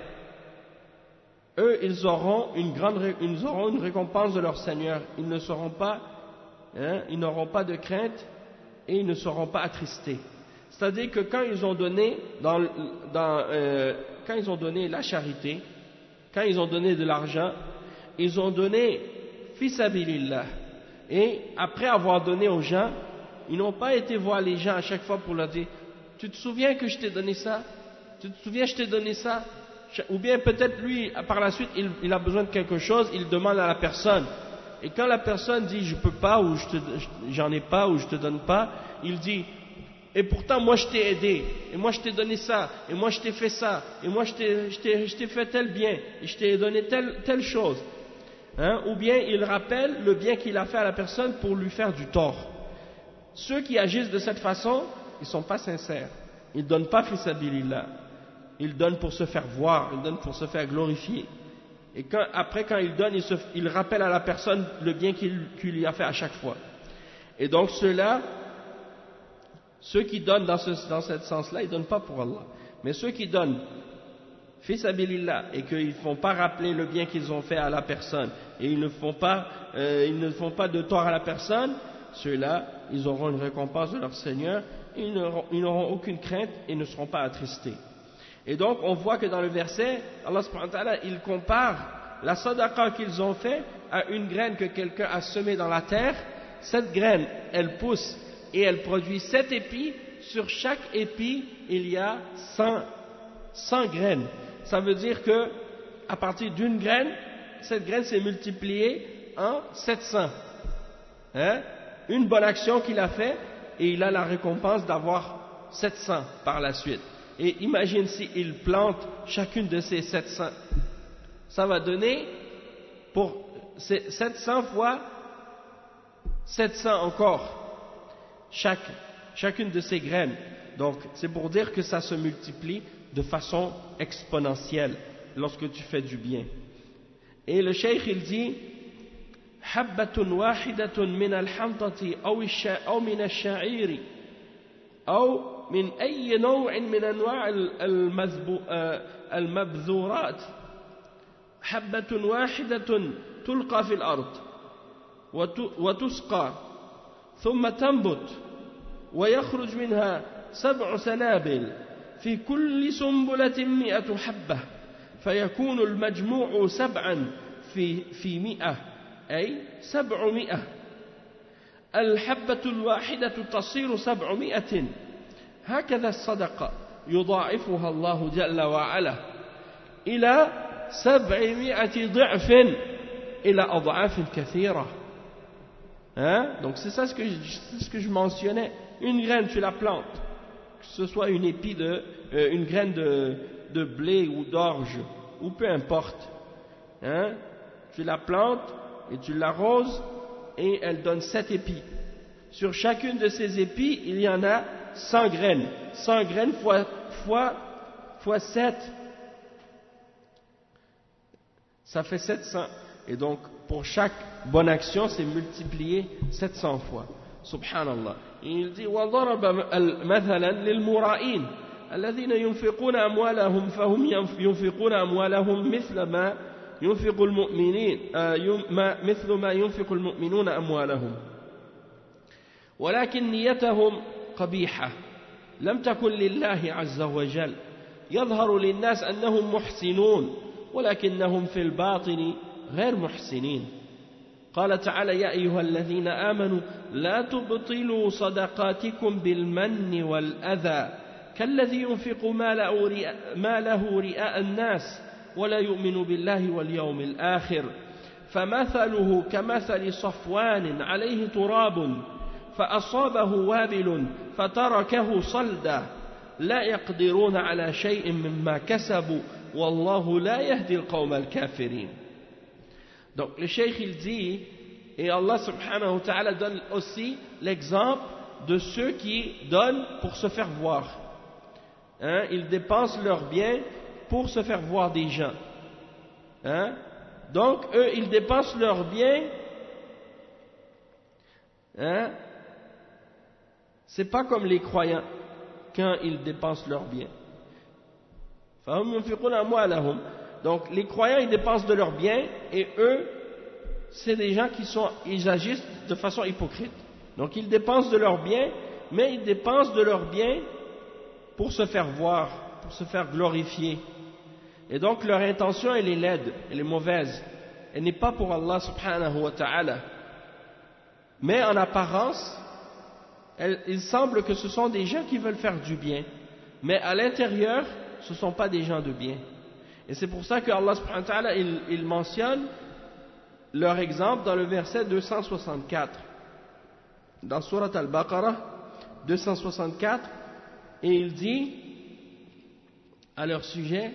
Eux, ils auront une grande, ils auront une récompense de leur Seigneur. Ils ne seront pas, hein, ils n'auront pas de crainte et ils ne seront pas attristés. C'est-à-dire que quand ils ont donné, dans, dans, euh, quand ils ont donné la charité, quand ils ont donné de l'argent, ils ont donné fi sabilillah. Et après avoir donné aux gens, ils n'ont pas été voir les gens à chaque fois pour leur dire « Tu te souviens que je t'ai donné ça? Tu te souviens que je t'ai donné ça ?» Ou bien peut-être lui, par la suite, il, il a besoin de quelque chose, il demande à la personne. Et quand la personne dit « Je peux pas » ou « J'en ai pas » ou « Je te donne pas », il dit « Et pourtant moi je t'ai aidé, et moi je t'ai donné ça, et moi je t'ai fait ça, et moi je t'ai, je t'ai, je t'ai fait tel bien, et je t'ai donné telle, telle chose. » Hein? Ou bien il rappelle le bien qu'il a fait à la personne pour lui faire du tort. Ceux qui agissent de cette façon, ils ne sont pas sincères. Ils ne donnent pas fi sabilillah. Ils donnent pour se faire voir, ils donnent pour se faire glorifier. Et quand, après, quand ils donnent, ils, se, ils rappellent à la personne le bien qu'il, qu'il lui a fait à chaque fois. Et donc ceux-là, ceux qui donnent dans ce dans ce sens-là, ils ne donnent pas pour Allah. Mais ceux qui donnent fi sabilillah et qu'ils ne font pas rappeler le bien qu'ils ont fait à la personne, et ils ne font pas, euh, ils ne font pas de tort à la personne, ceux-là, ils auront une récompense de leur Seigneur, et ils n'auront, ils n'auront aucune crainte et ne seront pas attristés. Et donc on voit que dans le verset, Allah subhanahu wa ta'ala, il compare la sadaqa qu'ils ont fait à une graine que quelqu'un a semée dans la terre. Cette graine, elle pousse et elle produit sept épis. Sur chaque épi, il y a cent, cent graines. Ça veut dire que à partir d'une graine, cette graine s'est multipliée en sept cents. Hein? Une bonne action qu'il a fait et il a la récompense d'avoir sept cents par la suite. Et imagine s'il plante chacune de ces sept cents. Ça va donner pour sept cents fois sept cents encore. Chaque, chacune de ces graines. Donc c'est pour dire que ça se multiplie de façon exponentielle lorsque tu fais du bien. Et le cheikh il dit حبة واحدة من الحنطة أو الشا أو من الشعير أو من أي نوع من أنواع المبذورات حبة واحدة تلقى في الأرض وتسقى ثم تنبت ويخرج منها سبع سنابل في كل سنبلة مئة حبة فيكون المجموع سبعا في في مئة أي سبعمائة الحبة الواحدة تصير سبعمائة هكذا الصدقة يضاعفها الله جل وعلا إلى سبعمائة ضعف إلى أضعاف كثيرة. Hein? Donc c'est ça ce que, je, ce que je mentionnais. Une graine, tu la plantes, que ce soit une épi de, euh, une graine de, de blé ou d'orge, ou peu importe. Hein? Tu la plantes et tu l'arroses et elle donne sept épis. Sur chacune de ces épis, il y en a cent graines. cent graines fois, fois, fois sept. Ça fait sept cents. Et donc, pour chaque bonne action, c'est multiplié sept cents fois. Subhanallah. Il dit وضرب مثلا للمرائين الذين ينفقون أموالهم فهم ينفقون أموالهم مثل ما ينفق المؤمنين مثل ما ينفق المؤمنون أموالهم ولكن نيتهم قبيحة لم تكن لله عز وجل يظهر للناس أنهم محسنون ولكنهم في الباطن غير محسنين. قال تعالى يا أيها الذين آمنوا لا تبطلوا صدقاتكم بالمن والأذى كالذي ينفق ماله رئاء الناس ولا يؤمن بالله واليوم الآخر فمثله كمثل صفوان عليه تراب فأصابه وابل فتركه صلدا لا يقدرون على شيء مما كسبوا والله لا يهدي القوم الكافرين. Donc le cheikh il dit, et Allah subhanahu wa ta'ala donne aussi l'exemple de ceux qui donnent pour se faire voir. Hein, ils dépensent leurs biens pour se faire voir des gens. Hein? Donc eux ils dépensent leurs biens. Hein? C'est pas comme les croyants quand ils dépensent leurs biens. Donc les croyants ils dépensent de leurs biens et eux c'est des gens qui sont, ils agissent de façon hypocrite. Donc ils dépensent de leurs biens, mais ils dépensent de leurs biens pour se faire voir, pour se faire glorifier. Et donc leur intention elle est laide, elle est mauvaise. Elle n'est pas pour Allah subhanahu wa ta'ala. Mais en apparence, elle, il semble que ce sont des gens qui veulent faire du bien. Mais à l'intérieur, ce ne sont pas des gens de bien. Et c'est pour ça que Allah subhanahu wa ta'ala, il, il mentionne leur exemple dans le verset deux cent soixante-quatre. Dans Surat Al-Baqarah, deux cent soixante-quatre, et il dit à leur sujet,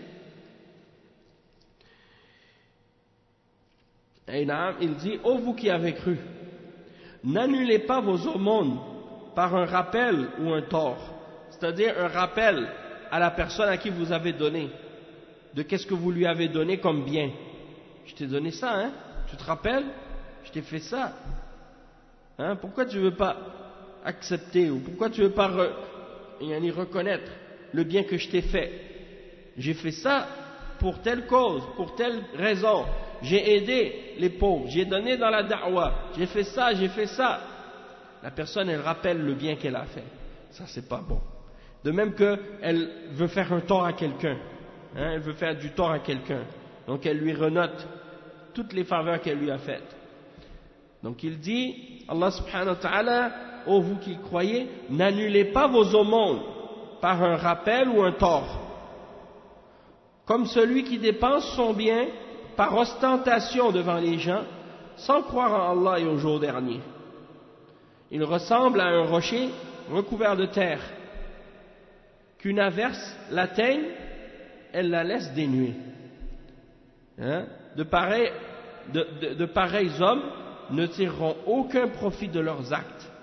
il dit, ô vous qui avez cru, n'annulez pas vos aumônes par un rappel ou un tort, c'est-à-dire un rappel à la personne à qui vous avez donné, de qu'est-ce que vous lui avez donné comme bien. Je t'ai donné ça, hein? Tu te rappelles? Je t'ai fait ça. Hein? Pourquoi tu ne veux pas accepter ou pourquoi tu ne veux pas re, y reconnaître le bien que je t'ai fait? J'ai fait ça pour telle cause, pour telle raison. J'ai aidé les pauvres, j'ai donné dans la da'wa, j'ai fait ça, j'ai fait ça. La personne, elle rappelle le bien qu'elle a fait. Ça, c'est pas bon. De même qu'elle veut faire un tort à quelqu'un. Hein, elle veut faire du tort à quelqu'un. Donc, elle lui renote toutes les faveurs qu'elle lui a faites. Donc, il dit, Allah subhanahu wa ta'ala, ô vous qui croyez, n'annulez pas vos aumônes par un rappel ou un tort. Comme celui qui dépense son bien par ostentation devant les gens, sans croire en Allah et au jour dernier. Il ressemble à un rocher recouvert de terre. Qu'une averse l'atteigne, elle la laisse dénuée. Hein? De, pareils, de, de, de pareils hommes ne tireront aucun profit de leurs actes.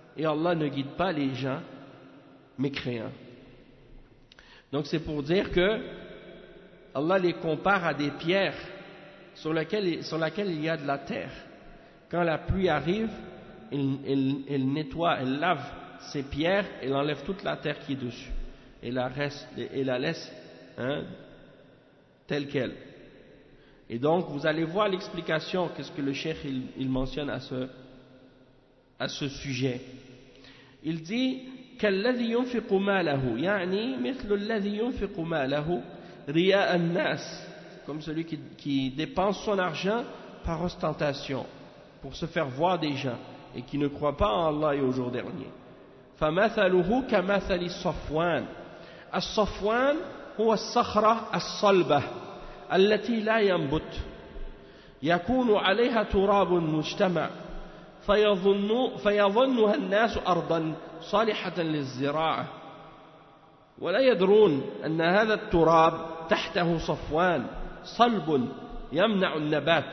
et Allah ne guide pas les gens mécréants. Donc c'est pour dire que Allah les compare à des pierres sur lesquelles, sur lesquelles il y a de la terre. Quand la pluie arrive, elle, elle, elle nettoie, elle lave ces pierres, elle enlève toute la terre qui est dessus et la, reste, et la laisse hein, telle qu'elle. Et donc vous allez voir l'explication, qu'est-ce que le cheikh il, il mentionne à ce, à ce sujet. Il dit كالذي ينفق ماله يعني مثل الذي ينفق ماله رياء الناس, comme celui qui, qui dépense son argent par ostentation pour se faire voir des gens et qui ne croit pas en Allah et au jour dernier. فمثله كمثل الصفوان. الصفوان هو الصخرة الصلبة التي لا ينبت يكون عليها تراب مجتمع فيظن فيظنها الناس أرضا صالحة للزراعة ولا يدرون أن هذا التراب تحته صفوان صلب يمنع النبات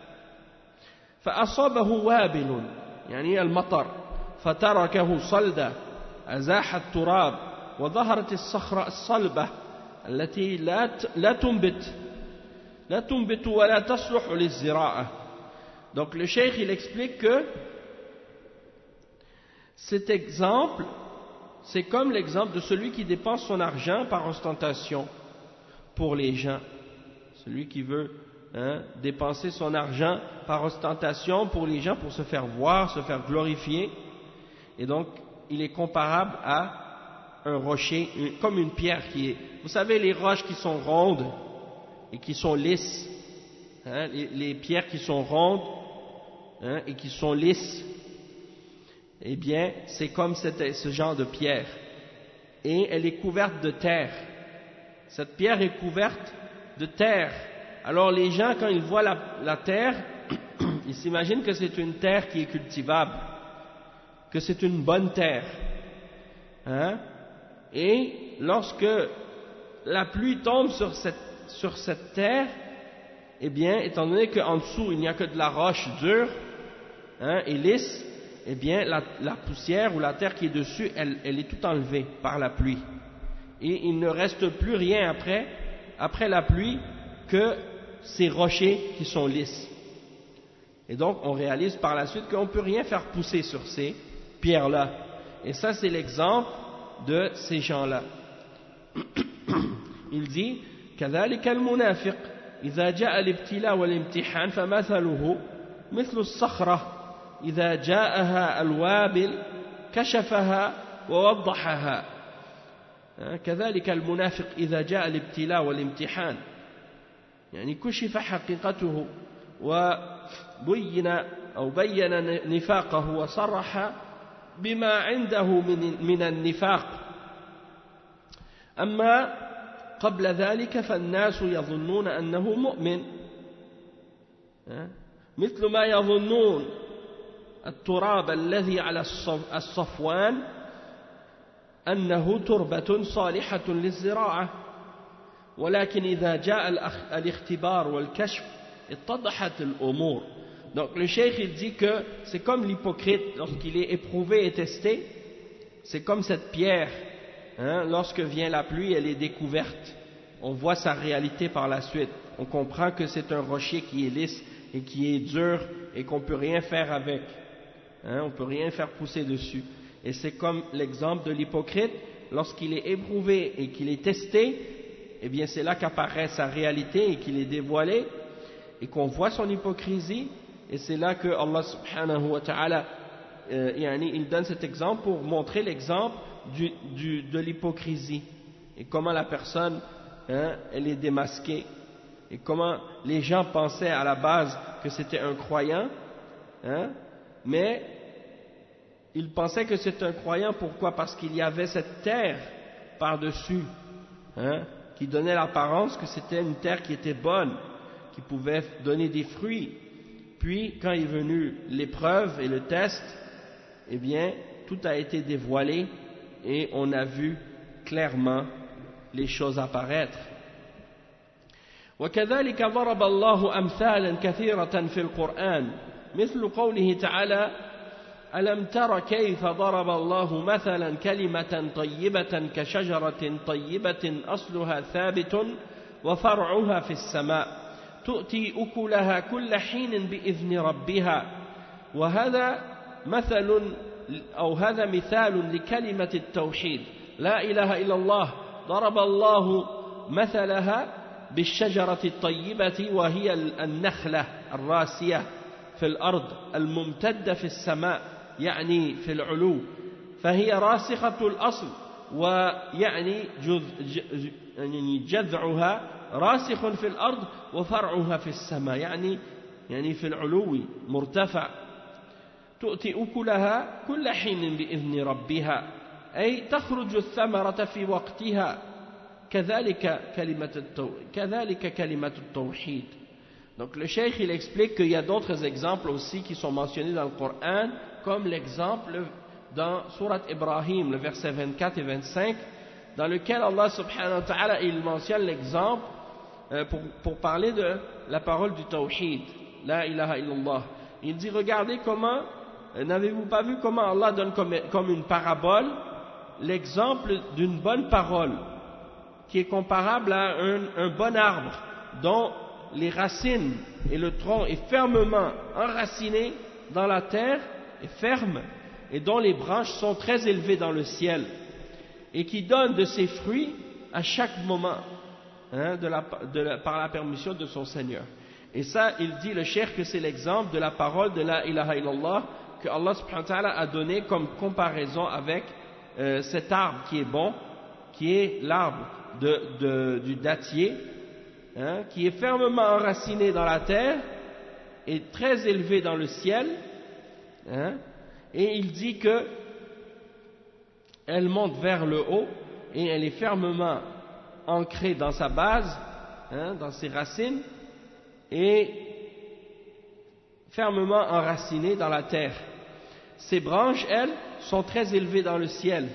فأصابه وابل يعني المطر فتركه صلدا أزاح التراب وظهرت الصخرة الصلبة التي لا لا تنبت لا تنبت ولا تصلح للزراعة. Donc le cheikh il explique que cet exemple c'est comme l'exemple de celui qui dépense son argent par ostentation pour les gens, celui qui veut hein, dépenser son argent par ostentation pour les gens, pour se faire voir, se faire glorifier, et donc il est comparable à un rocher, une, comme une pierre qui est, vous savez les roches qui sont rondes et qui sont lisses, hein, les, les pierres qui sont rondes hein, et qui sont lisses, eh bien c'est comme cette, ce genre de pierre, et elle est couverte de terre. Cette pierre est couverte de terre. Alors les gens quand ils voient la, la terre, ils s'imaginent que c'est une terre qui est cultivable, que c'est une bonne terre, hein? Et lorsque la pluie tombe sur cette, sur cette terre, eh bien, étant donné qu'en dessous il n'y a que de la roche dure hein, et lisse, eh bien, la, la poussière ou la terre qui est dessus, elle, elle est tout enlevée par la pluie. Et il ne reste plus rien après, après la pluie, que ces rochers qui sont lisses. Et donc, on réalise par la suite qu'on ne peut rien faire pousser sur ces pierres-là. Et ça, c'est l'exemple de ces gens-là. Il dit كذلك المنافق إذا جاء الابتلاء والامتحان فمثله مثل الصخرة إذا جاءها الوابل كشفها ووضحها. كذلك المنافق إذا جاء الابتلاء والامتحان يعني كشف حقيقته وبين أو بين نفاقه وصرح بما عنده من, من النفاق. أما قبل ذلك فالناس يظنون أنه مؤمن مثل ما يظنون التراب الذي على الصفوان أنه تربة صالحة للزراعة ولكن إذا جاء الاختبار والكشف اتضحت الأمور. Donc le cheikh il dit que c'est comme l'hypocrite lorsqu'il est éprouvé et testé, c'est comme cette pierre, hein, lorsque vient la pluie elle est découverte, on voit sa réalité par la suite, on comprend que c'est un rocher qui est lisse et qui est dur et qu'on ne peut rien faire avec, hein, on ne peut rien faire pousser dessus. Et c'est comme l'exemple de l'hypocrite, lorsqu'il est éprouvé et qu'il est testé, eh bien c'est là qu'apparaît sa réalité et qu'il est dévoilé et qu'on voit son hypocrisie. Et c'est là que Allah subhanahu wa ta'ala euh, il donne cet exemple pour montrer l'exemple du, du, de l'hypocrisie et comment la personne hein, elle est démasquée et comment les gens pensaient à la base que c'était un croyant hein, mais ils pensaient que c'était un croyant. Pourquoi? Parce qu'il y avait cette terre par-dessus hein, qui donnait l'apparence que c'était une terre qui était bonne, qui pouvait donner des fruits. Puis, quand est venue l'épreuve et le test, eh bien, tout a été dévoilé et on a vu clairement les choses apparaître. وكذلك ضرب الله أمثالا كثيرة في القرآن مثل قوله تعالى ألم تر كيف ضرب الله مثلا كلمة طيبة كشجرة طيبة أصلها ثابت وفرعها في السماء تؤتي أكلها كل حين بإذن ربها وهذا مثل أو هذا مثال لكلمة التوحيد لا إله إلا الله ضرب الله مثلها بالشجرة الطيبة وهي النخلة الراسية في الأرض الممتدة في السماء يعني في العلو فهي راسخة الأصل ويعني جذعها راسخ في الأرض وفرعها في السماء يعني يعني في العلو مرتفع تؤتي أكلها كل حين بإذن ربها أي تخرج الثمرة في وقتها كذلك كلمة التوحيد كذلك كلمة التوحيد. Donc le cheikh il explique qu'il y a d'autres exemples aussi qui sont mentionnés dans le Coran comme l'exemple dans Surat Ibrahim le verset vingt-quatre et vingt-cinq dans lequel Allah subhanahu wa ta'ala il mentionne l'exemple euh, pour, pour parler de la parole du tawhid la ilaha illallah. Il dit regardez comment euh, n'avez-vous pas vu comment Allah donne comme, comme une parabole l'exemple d'une bonne parole qui est comparable à un, un bon arbre dont les racines et le tronc est fermement enraciné dans la terre et ferme et dont les branches sont très élevées dans le ciel et qui donne de ses fruits à chaque moment hein, de la, de la, par la permission de son Seigneur. Et ça, il dit le cheikh que c'est l'exemple de la parole de la ilaha illallah que Allah subhanahu wa ta'ala a donné comme comparaison avec euh, cet arbre qui est bon, qui est l'arbre de, de, du dattier, hein, qui est fermement enraciné dans la terre et très élevé dans le ciel, hein, et il dit que elle monte vers le haut et elle est fermement ancrée dans sa base, hein, dans ses racines, et fermement enracinée dans la terre. Ses branches, elles, sont très élevées dans le ciel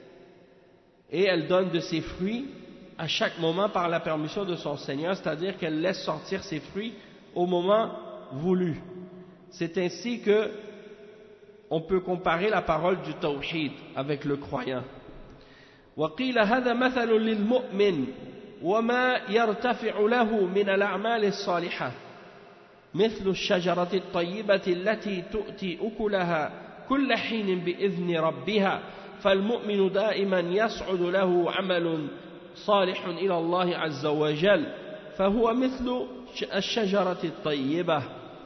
et elles donnent de ses fruits à chaque moment par la permission de son Seigneur, c'est-à-dire qu'elle laisse sortir ses fruits au moment voulu. C'est ainsi que on peut comparer la parole du tawhid avec le croyant. وقيل هذا مثل للمؤمن وما يرتفع له من الأعمال الصالحة مثل الشجرة الطيبة التي تؤتي أكلها كل حين بإذن ربها فالمؤمن دائما يصعد له عمل صالح إلى الله عز وجل فهو مثل الشجرة الطيبة.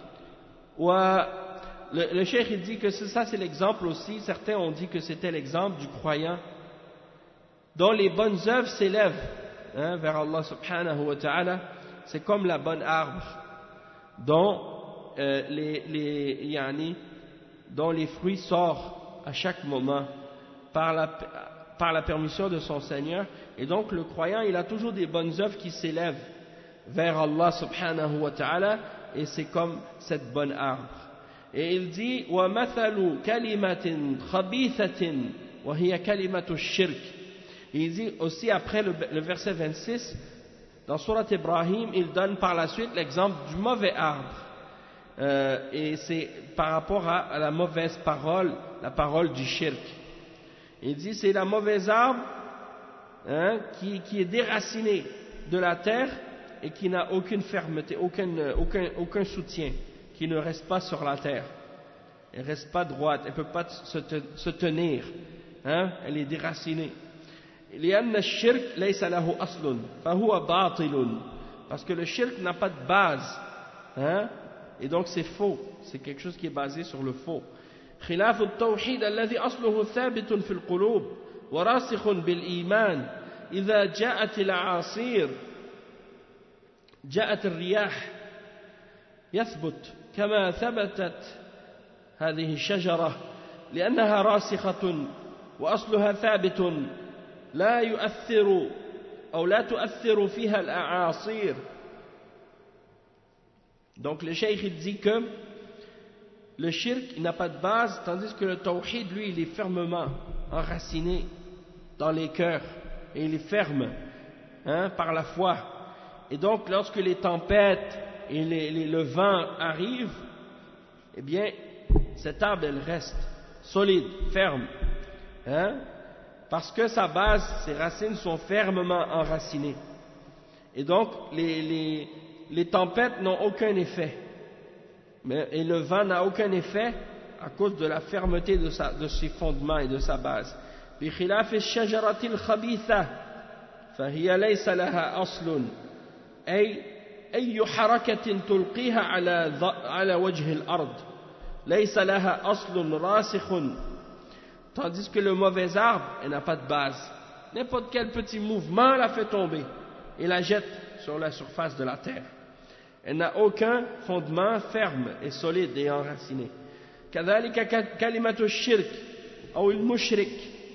Le, le cheikh il dit que ça c'est l'exemple aussi, certains ont dit que c'était l'exemple du croyant dont les bonnes œuvres s'élèvent hein, vers Allah subhanahu wa ta'ala, c'est comme la bonne arbre dont, euh, les, les, yani, dont les fruits sortent à chaque moment par la, par la permission de son Seigneur, et donc le croyant il a toujours des bonnes œuvres qui s'élèvent vers Allah subhanahu wa ta'ala, et c'est comme cette bonne arbre. Et il dit وَمَثَلُ كَلِمَةٍ خَبِيثَةٍ وَهِيَ كَلِمَةُ الشِّرْكِ. Il dit aussi après le, le verset vingt-six dans Surat Ibrahim, il donne par la suite l'exemple du mauvais arbre euh, et c'est par rapport à, à la mauvaise parole, la parole du shirk. Il dit c'est la mauvaise arbre hein, qui, qui est déracinée de la terre et qui n'a aucune fermeté, aucun, aucun, aucun soutien, qui ne reste pas sur la terre, elle ne reste pas droite, elle ne peut pas se, te, se tenir, hein, elle est déracinée. لأن الشرك ليس له أصل فهو باطل, parce que le shirk n'a pas de base, hein, et donc c'est faux, c'est quelque chose qui est basé sur le faux. خلاف التوحيد الذي أصله ثابت في القلوب وراسخ بالإيمان إذا جاءت الأعاصير جاءت الرياح يثبت كما ثبتت هذه الشجرة لأنها راسخة وأصلها ثابت لا يؤثر أو لا تؤثر فيها الأعاصير. Donc le cheikh il dit que le shirk il n'a pas de base, tandis que le tawhid lui il est fermement enraciné dans les cœurs et il est ferme hein, par la foi. Et donc lorsque les tempêtes et les, les, le vent arrivent, eh bien cet arbre elle reste solide, ferme. Hein? Parce que sa base, ses racines sont fermement enracinées. Et donc, les, les, les tempêtes n'ont aucun effet. Mais, et le vent n'a aucun effet à cause de la fermeté de, sa, de ses fondements et de sa base. بخلاف الشجرة الخبيثة فهي ليس لها أصل أي أي حركة تلقيها على على وجه الأرض ليس لها أصل راسخ. Tandis que le mauvais arbre, elle n'a pas de base. N'importe quel petit mouvement la fait tomber et la jette sur la surface de la terre. Elle n'a aucun fondement ferme et solide et enraciné. كذلك كلمة الشرك أو المشرك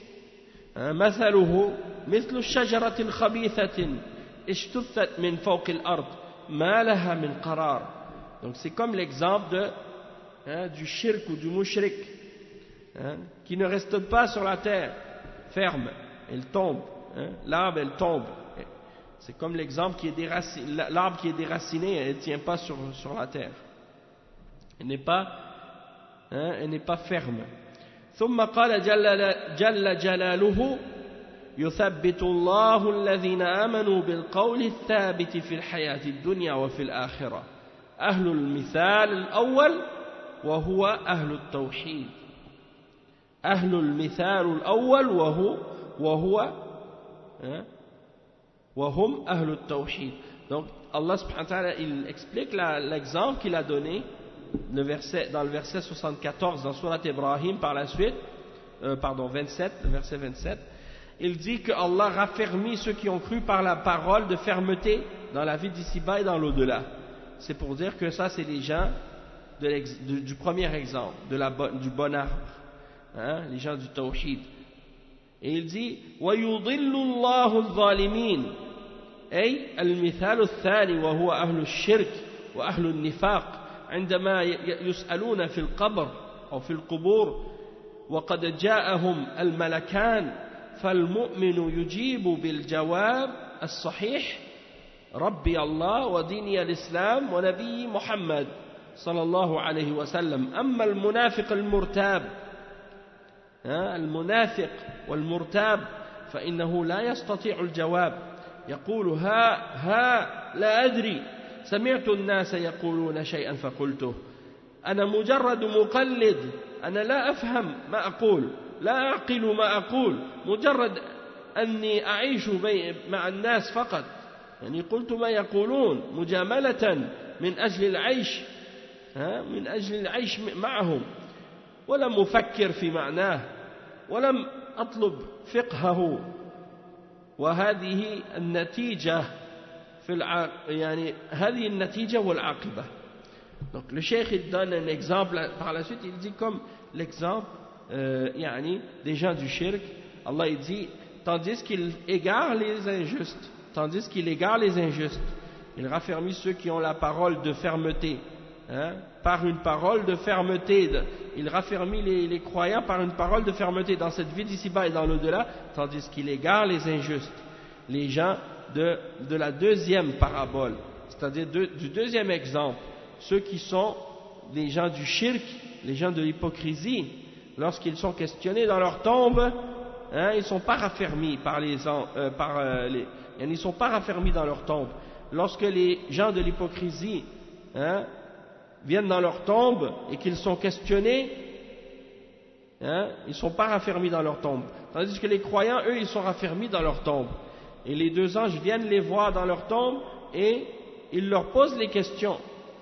مثله مثل الشجرة الخبيثة اجتثت من فوق الأرض ما لها من قرار. Donc c'est comme l'exemple de, hein, du shirk ou du mushrik, hein, qui ne reste pas sur la terre ferme, elle tombe, hein, l'arbre elle tombe. C'est comme l'exemple qui est déraciné, l'arbre qui est déraciné, elle ne tient pas sur, sur la terre, elle n'est pas, hein, elle n'est pas ferme. ثم قال جل, جل جلاله يثبت الله الذين آمنوا بالقول الثابت في الحياة الدنيا وفي الآخرة أهل المثال الأول وهو أهل التوحيد أهل المثال الأول وهو وهو وهم أهل التوحيد. Donc Allah subhanahu wa ta'ala il explique la, l'exemple qu'il a donné le verset, dans le verset soixante-quatorze dans Surat Ibrahim par la suite, euh, pardon vingt-sept, le verset vingt-sept. Il dit que Allah raffermit ceux qui ont cru par la parole de fermeté dans la vie d'ici-bas et dans l'au-delà. C'est pour dire que ça c'est les gens de de, du premier exemple, de la, du bon arbre, hein, les gens du tawhid. Et il dit وَيُضِلُّ اللَّهُ الظَّالِمِينَ أي المثال الثاني وهو أهل الشرك وأهل النفاق عندما يسألون في القبر أو في القبور وقد جاءهم الملكان فالمؤمن يجيب بالجواب الصحيح ربي الله وديني الإسلام ونبي محمد صلى الله عليه وسلم. أما المنافق المرتاب المنافق والمرتاب فإنه لا يستطيع الجواب يقول ها ها لا أدري سمعت الناس يقولون شيئا فقلته أنا مجرد مقلد أنا لا أفهم ما أقول لا أعقل ما أقول مجرد أني أعيش مع الناس فقط يعني قلت ما يقولون مجاملة من أجل العيش من أجل العيش معهم ولم أفكر في معناه ولم أطلب فقهه وهذه النتيجة في الع... يعني هذه النتيجة والعاقبة. Donc le cheikh il donne un exemple par la suite, il dit comme l'exemple euh, يعني des gens du shirk. Allah il dit tandis qu'il égare les injustes, tandis qu'il égare les injustes, il raffermit ceux qui ont la parole de fermeté, hein, par une parole de fermeté, il raffermit les, les croyants par une parole de fermeté dans cette vie d'ici-bas et dans l'au-delà, tandis qu'il égare les injustes, les gens de, de la deuxième parabole, c'est-à-dire de, du deuxième exemple, ceux qui sont les gens du shirk, les gens de l'hypocrisie, lorsqu'ils sont questionnés dans leur tombe, hein, ils ne sont pas raffermis par les, euh, par, euh, les ils ne sont pas raffermis dans leur tombe. Lorsque les gens de l'hypocrisie, hein, viennent dans leur tombe et qu'ils sont questionnés, hein, ils ne sont pas raffermis dans leur tombe. Tandis que les croyants, eux, ils sont raffermis dans leur tombe. Et les deux anges viennent les voir dans leur tombe et ils leur posent les questions.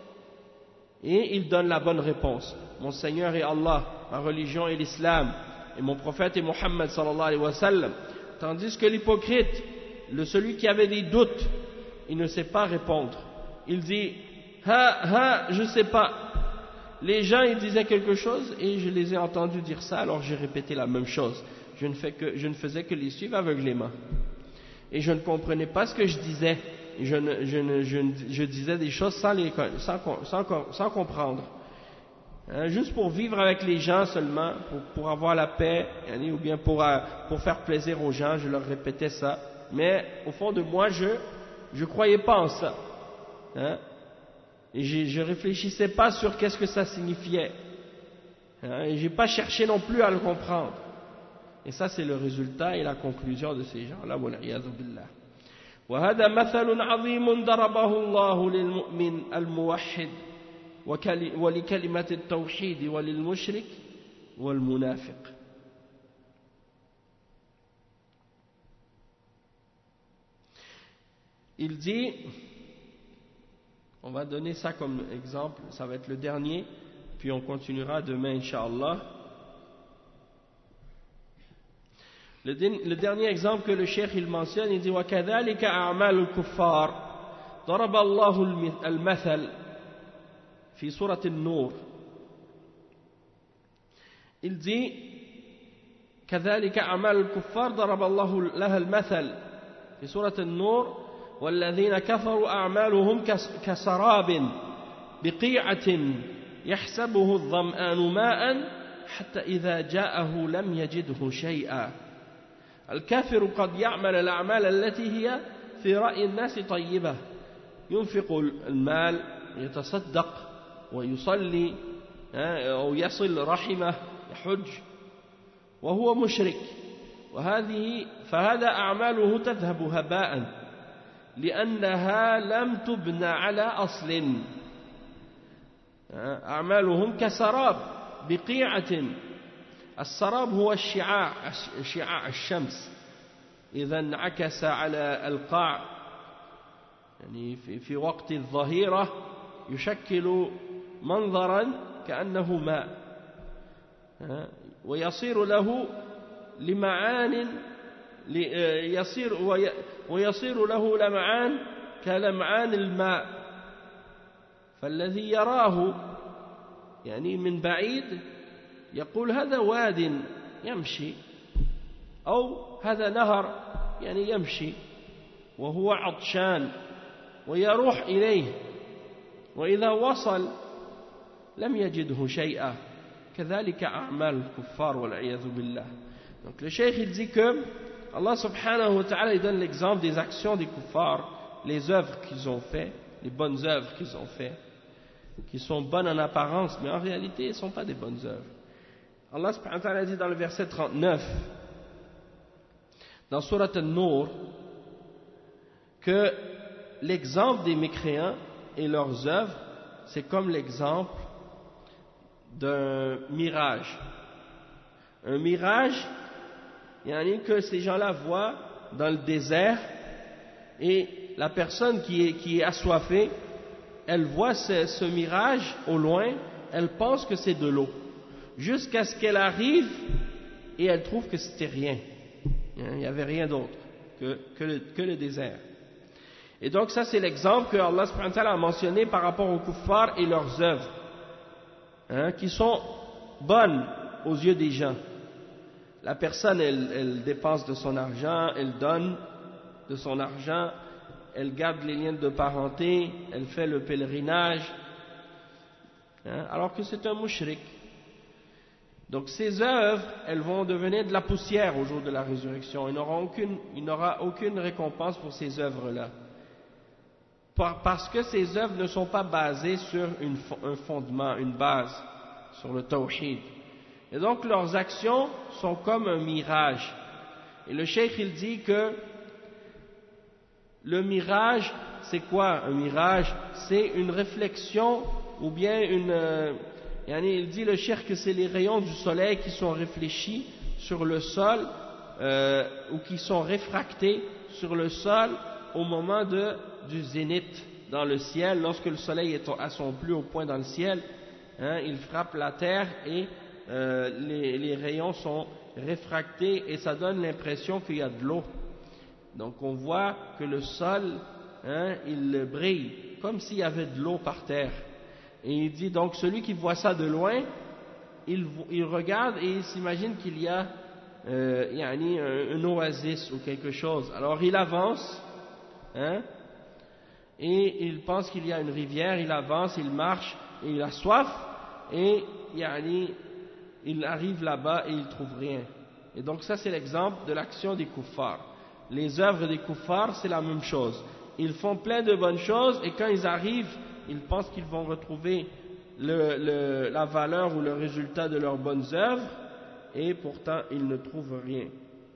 Et ils donnent la bonne réponse. Mon Seigneur est Allah, ma religion est l'islam, et mon prophète est Muhammad sallallahu alayhi wa sallam. Tandis que l'hypocrite, le celui qui avait des doutes, il ne sait pas répondre. Il dit ha ha, je ne sais pas. Les gens ils disaient quelque chose et je les ai entendus dire ça, alors j'ai répété la même chose. Je ne, fais que, je ne faisais que les suivre aveuglément. Et je ne comprenais pas ce que je disais. Je, ne, je, ne, je, ne, je disais des choses sans, les, sans, sans, sans comprendre. Hein, juste pour vivre avec les gens seulement, pour, pour avoir la paix, ou bien pour, pour faire plaisir aux gens, je leur répétais ça. Mais au fond de moi, je ne croyais pas en ça. Hein, et je ne réfléchissais pas sur qu'est-ce que ça signifiait. Et j'ai pas cherché non plus à le comprendre. Et ça c'est le résultat et la conclusion de ces gens-là. Wal'iyadhu billah. وهذا مثل عظيم ضربه الله للمؤمن الموحد ولكلمة التوحيد وللمشرك والمنافق. Il dit, on va donner ça comme exemple, ça va être le dernier, puis on continuera demain, Inch'Allah. Le, le dernier exemple que le cheikh il mentionne, il dit وَكَذَلِكَ أَعْمَالُ الْكُفَّارِ ضَرَبَ اللَّهُ الْمَثَلِ في سورة النور. Il dit كذلك أعمال الكفار ضرب الله لها المثل في سورة النور والذين كفروا أعمالهم كسراب بقيعة يحسبه الظمآن ماء حتى إذا جاءه لم يجده شيئا. الكافر قد يعمل الأعمال التي هي في رأي الناس طيبة، ينفق المال يتصدق ويصلي أو يصل رحمه يحج وهو مشرك، وهذه فهذا أعماله تذهب هباء لأنها لم تبنى على أصل. أعمالهم كسراب بقيعة. السراب هو الشعاع شعاع الشمس إذا انعكس على القاع يعني في, في وقت الظهيرة يشكل منظرا كأنه ماء ويصير له لمعان يصير ويصير له لمعان كلمعان الماء، فالذي يراه يعني من بعيد يقول هذا واد يمشي أو هذا نهر يعني يمشي وهو عطشان ويروح إليه، وإذا وصل لم يجده شيئا. كذلك أعمال الكفار والعياذ بالله. Donc le cheikh il dit que Allah subhanahu wa ta'ala il donne l'exemple des actions des kuffars, les œuvres qu'ils ont fait, les bonnes œuvres qu'ils ont fait, qui sont bonnes en apparence, mais en réalité, elles ne sont pas des bonnes œuvres. Allah subhanahu wa ta'ala dit dans le verset trente-neuf, dans Surat An-Nur, que l'exemple des mécréants et leurs œuvres, c'est comme l'exemple d'un mirage. Un mirage, il y en a que ces gens-là voient dans le désert, et la personne qui est, qui est assoiffée, elle voit ce, ce mirage au loin, elle pense que c'est de l'eau, jusqu'à ce qu'elle arrive et elle trouve que c'était rien. Il n'y avait rien d'autre que, que, le, que le désert. Et donc ça c'est l'exemple que Allah subhanahu wa ta'ala a mentionné par rapport aux kuffars et leurs œuvres, hein, qui sont bonnes aux yeux des gens. La personne elle, elle dépense de son argent, elle donne de son argent, elle garde les liens de parenté, elle fait le pèlerinage, hein, alors que c'est un mushrik. Donc ces œuvres, elles vont devenir de la poussière au jour de la résurrection. Il n'aura aucune, il n'aura aucune récompense pour ces œuvres-là. Parce que ces œuvres ne sont pas basées sur une, un fondement, une base, sur le tawhid. Et donc leurs actions sont comme un mirage. Et le cheikh il dit que le mirage, c'est quoi un mirage? C'est une réflexion ou bien une... Euh, il dit le cheikh que c'est les rayons du soleil qui sont réfléchis sur le sol euh, ou qui sont réfractés sur le sol au moment de, du zénith dans le ciel. Lorsque le soleil est à son plus haut point dans le ciel, hein, il frappe la terre et euh, les, les rayons sont réfractés et ça donne l'impression qu'il y a de l'eau. Donc on voit que le sol, hein, il brille comme s'il y avait de l'eau par terre. Et il dit donc celui qui voit ça de loin, il, il regarde et il s'imagine qu'il y a euh, yani, un, un oasis ou quelque chose. Alors il avance, hein, et il pense qu'il y a une rivière, il avance, il marche, et il a soif, et yani, il arrive là-bas et il trouve rien. Et donc ça c'est l'exemple de l'action des kuffars. Les œuvres des kuffars c'est la même chose. Ils font plein de bonnes choses et quand ils arrivent, ils pensent qu'ils vont retrouver le, le, la valeur ou le résultat de leurs bonnes œuvres, et pourtant ils ne trouvent rien.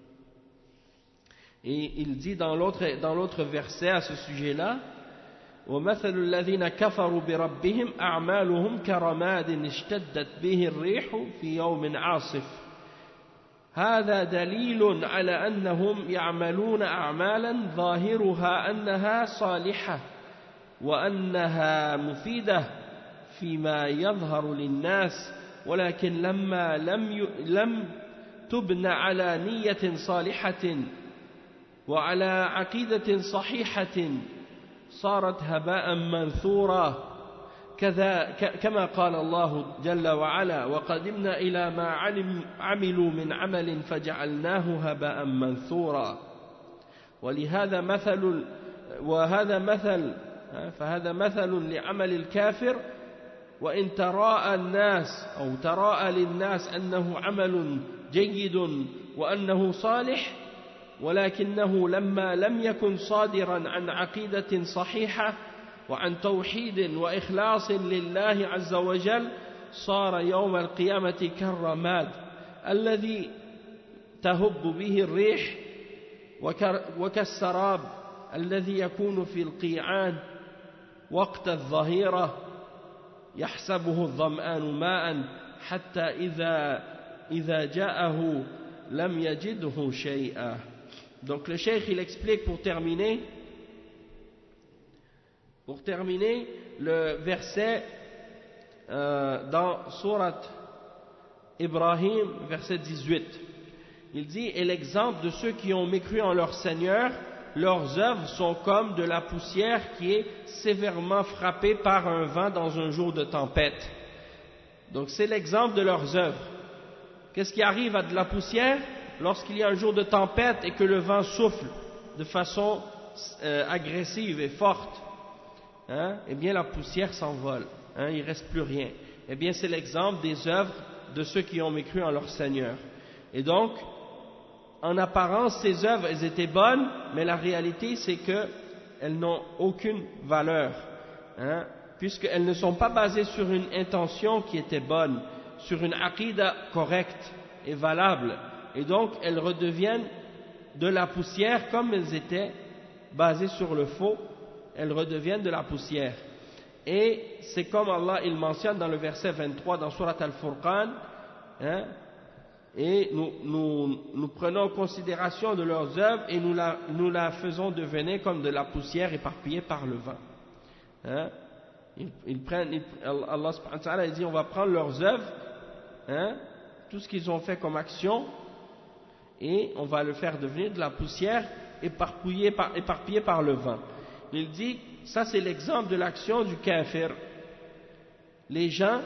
Et il dit dans l'autre, dans l'autre verset à ce sujet-là, وَمَثَلُ الَّذِينَ كَفَرُوا بِرَبِّهِمْ أَعْمَالُهُمْ كَرَمَادٍ اشْتَدَّتْ بِهِ الرِّيحُ فِي يَوْمٍ عَاصِفٍ هذا دليل على أنهم يعملون أعمالا ظاهرها أنها صالحة وأنها مفيدة فيما يظهر للناس ولكن لما لم لم تبنى على نية صالحة وعلى عقيدة صحيحة صارت هباء منثورا كذا كما قال الله جل وعلا وقدمنا إلى ما علم عملوا من عمل فجعلناه هباء منثورا ولهذا مثل وهذا مثل فهذا مثل لعمل الكافر وإن تراءى الناس أو تراءى للناس أنه عمل جيد وأنه صالح ولكنه لما لم يكن صادرا عن عقيدة صحيحة وعن توحيد وإخلاص لله عز وجل صار يوم القيامة كالرماد الذي تهب به الريح وكالسراب الذي يكون في القيعان وقت الظهيرة يحسبه الظمآن ماء حتى إذا إذا جاءه لم يجده شيئا. Donc le cheikh il explique pour terminer Pour terminer, le verset euh, dans Surat Ibrahim, verset dix-huit, il dit « Et l'exemple de ceux qui ont mécru en leur Seigneur, leurs œuvres sont comme de la poussière qui est sévèrement frappée par un vent dans un jour de tempête. » Donc c'est l'exemple de leurs œuvres. Qu'est-ce qui arrive à de la poussière lorsqu'il y a un jour de tempête et que le vent souffle de façon euh, agressive et forte? Hein, eh bien la poussière s'envole, hein, il ne reste plus rien. Eh bien c'est l'exemple des œuvres de ceux qui ont mécru en leur Seigneur. Et donc, en apparence, ces œuvres, elles étaient bonnes, mais la réalité c'est qu'elles n'ont aucune valeur, hein, puisqu'elles ne sont pas basées sur une intention qui était bonne, sur une aqida correcte et valable. Et donc, elles redeviennent de la poussière comme elles étaient basées sur le faux. Elles redeviennent de la poussière. Et c'est comme Allah il mentionne dans le verset vingt-trois dans Surat Al-Furqan, hein, et nous, nous, nous prenons en considération de leurs œuvres et nous la, nous la faisons devenir comme de la poussière éparpillée par le vent. Hein, ils, ils prennent, ils, Allah subhanahu wa ta'ala dit on va prendre leurs œuvres, hein, tout ce qu'ils ont fait comme action, et on va le faire devenir de la poussière éparpillée par, éparpillée par le vent. Il dit, ça c'est l'exemple de l'action du kafir. Les gens,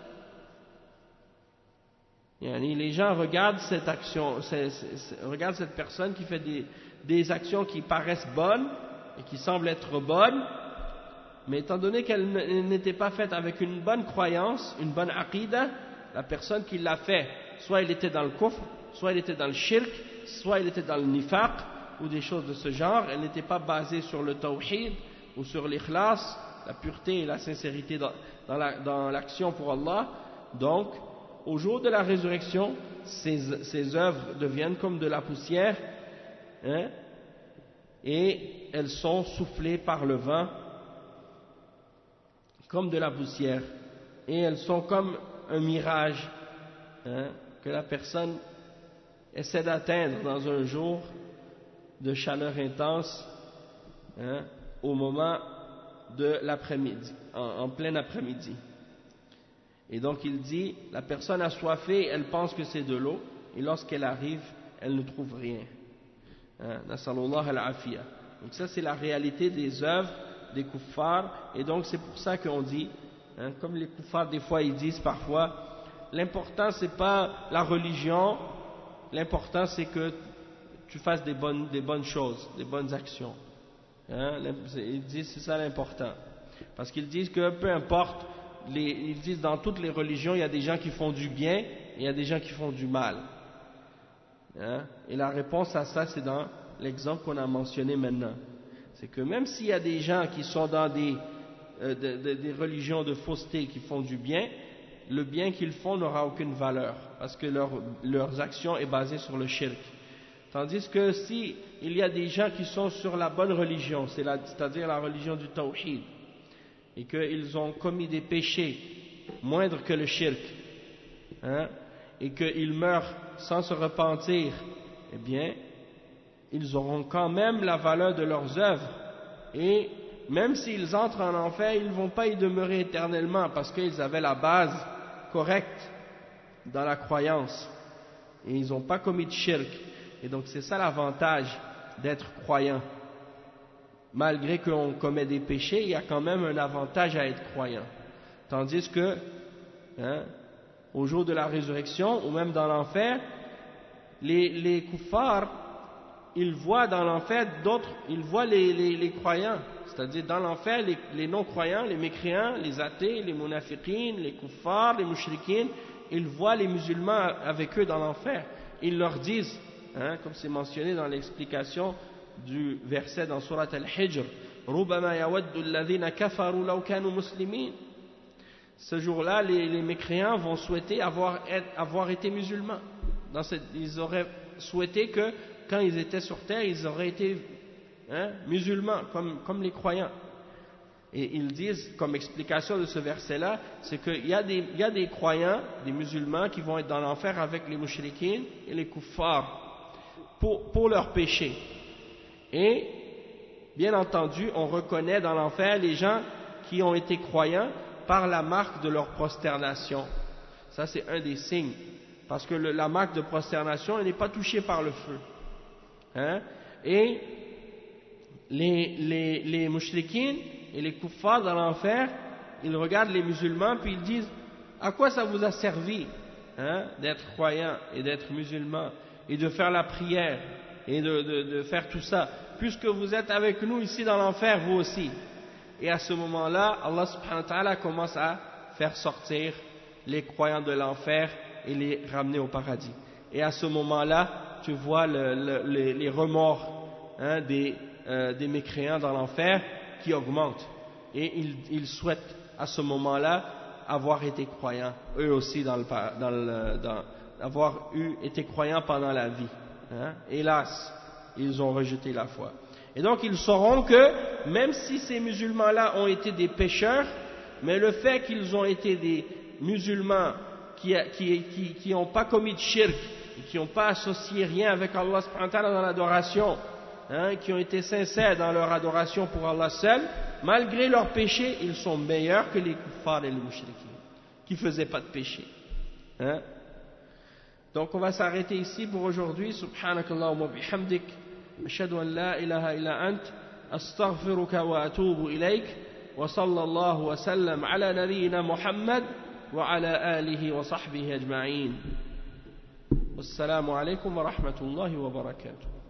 les gens regardent cette action, c'est, c'est, regardent cette personne qui fait des, des actions qui paraissent bonnes et qui semblent être bonnes, mais étant donné qu'elles n'étaient pas faites avec une bonne croyance, une bonne aqida, la personne qui l'a fait, soit il était dans le kufr, soit il était dans le shirk, soit il était dans le nifaq, ou des choses de ce genre, elle n'était pas basée sur le tawhid ou sur l'ikhlas, la pureté et la sincérité dans, dans, la, dans l'action pour Allah. Donc, au jour de la résurrection, ces, ces œuvres deviennent comme de la poussière, hein, et elles sont soufflées par le vent comme de la poussière, et elles sont comme un mirage, hein, que la personne essaie d'atteindre dans un jour de chaleur intense, hein, au moment de l'après-midi, en, en plein après-midi. Et donc il dit, la personne assoiffée, elle pense que c'est de l'eau, et lorsqu'elle arrive, elle ne trouve rien. Hein, Nasallallahu al-afiyah. Donc ça c'est la réalité des œuvres des kuffars, et donc c'est pour ça qu'on dit, hein, comme les kuffars des fois ils disent parfois, l'important c'est pas la religion, l'important c'est que tu fasses des bonnes, des bonnes choses, des bonnes actions. Hein, ils disent c'est ça l'important. Parce qu'ils disent que peu importe, les, ils disent dans toutes les religions, il y a des gens qui font du bien et il y a des gens qui font du mal. Hein, et la réponse à ça, c'est dans l'exemple qu'on a mentionné maintenant. C'est que même s'il y a des gens qui sont dans des, euh, de, de, des religions de fausseté qui font du bien, le bien qu'ils font n'aura aucune valeur, parce que leur, leurs actions est basée sur le shirk. Tandis que si il y a des gens qui sont sur la bonne religion, c'est-à-dire la religion du tawhid, et qu'ils ont commis des péchés moindres que le shirk, hein, et qu'ils meurent sans se repentir, eh bien, ils auront quand même la valeur de leurs œuvres, et même s'ils entrent en enfer, ils ne vont pas y demeurer éternellement, parce qu'ils avaient la base correcte dans la croyance, et ils n'ont pas commis de shirk. Et donc c'est ça l'avantage d'être croyant. Malgré qu'on commet des péchés, il y a quand même un avantage à être croyant. Tandis que, hein, au jour de la résurrection, ou même dans l'enfer, les, les kuffars, ils voient dans l'enfer d'autres, ils voient les, les, les croyants. C'est-à-dire dans l'enfer, les, les non-croyants, les mécréants, les athées, les munafiqines, les kuffars, les mushrikines, ils voient les musulmans avec eux dans l'enfer. Ils leur disent, hein, comme c'est mentionné dans l'explication du verset dans Surat Al-Hijr, رُبَّمَا يَوَدُّ الَّذِينَ كَفَرُوا لَوْ كَانُوا مُسْلِمِينَ. Ce jour-là, les, les mécréants vont souhaiter avoir, être, avoir été musulmans. Dans cette, ils auraient souhaité que, quand ils étaient sur terre, ils auraient été, hein, musulmans, comme, comme les croyants. Et ils disent, comme explication de ce verset-là, c'est qu'il y a des, il y a des croyants, des musulmans, qui vont être dans l'enfer avec les mushrikines et les kuffars, pour, pour leurs péchés. Et, bien entendu, on reconnaît dans l'enfer les gens qui ont été croyants par la marque de leur prosternation. Ça, c'est un des signes. Parce que le, la marque de prosternation, elle n'est pas touchée par le feu. Hein? Et les, les, les mushrikines et les kuffars dans l'enfer, ils regardent les musulmans puis ils disent, à quoi ça vous a servi, hein, d'être croyant et d'être musulman et de faire la prière et de, de, de faire tout ça, puisque vous êtes avec nous ici dans l'enfer, vous aussi. Et à ce moment-là, Allah subhanahu wa ta'ala commence à faire sortir les croyants de l'enfer et les ramener au paradis. Et à ce moment-là, tu vois le, le, les, les remords, hein, des, euh, des mécréants dans l'enfer qui augmentent. Et ils, ils souhaitent à ce moment-là avoir été croyants, eux aussi, dans le, dans le, dans, avoir eu, été croyants pendant la vie. Hein. Hélas, ils ont rejeté la foi. Et donc ils sauront que, même si ces musulmans-là ont été des pécheurs, mais le fait qu'ils ont été des musulmans qui n'ont qui, qui, qui pas commis de shirk, et qui n'ont pas associé rien avec Allah subhanahu wa ta'ala dans l'adoration, hein, qui ont été sincères dans leur adoration pour Allah seul, malgré leurs péchés, ils sont meilleurs que les kuffars et les mushrikins, qui ne faisaient pas de péché. Hein? Donc on va s'arrêter ici pour aujourd'hui. Subhanakallahumma bihamdik, ashhadu an la ilaha illa ant, astaghfiruka wa atubu ilayk, wa sallallahu wa sallam ala nabiyyina Muhammad wa ala alihi wa sahbihi ajma'in. Wassalamu alaykum wa rahmatullahi wa barakatuh.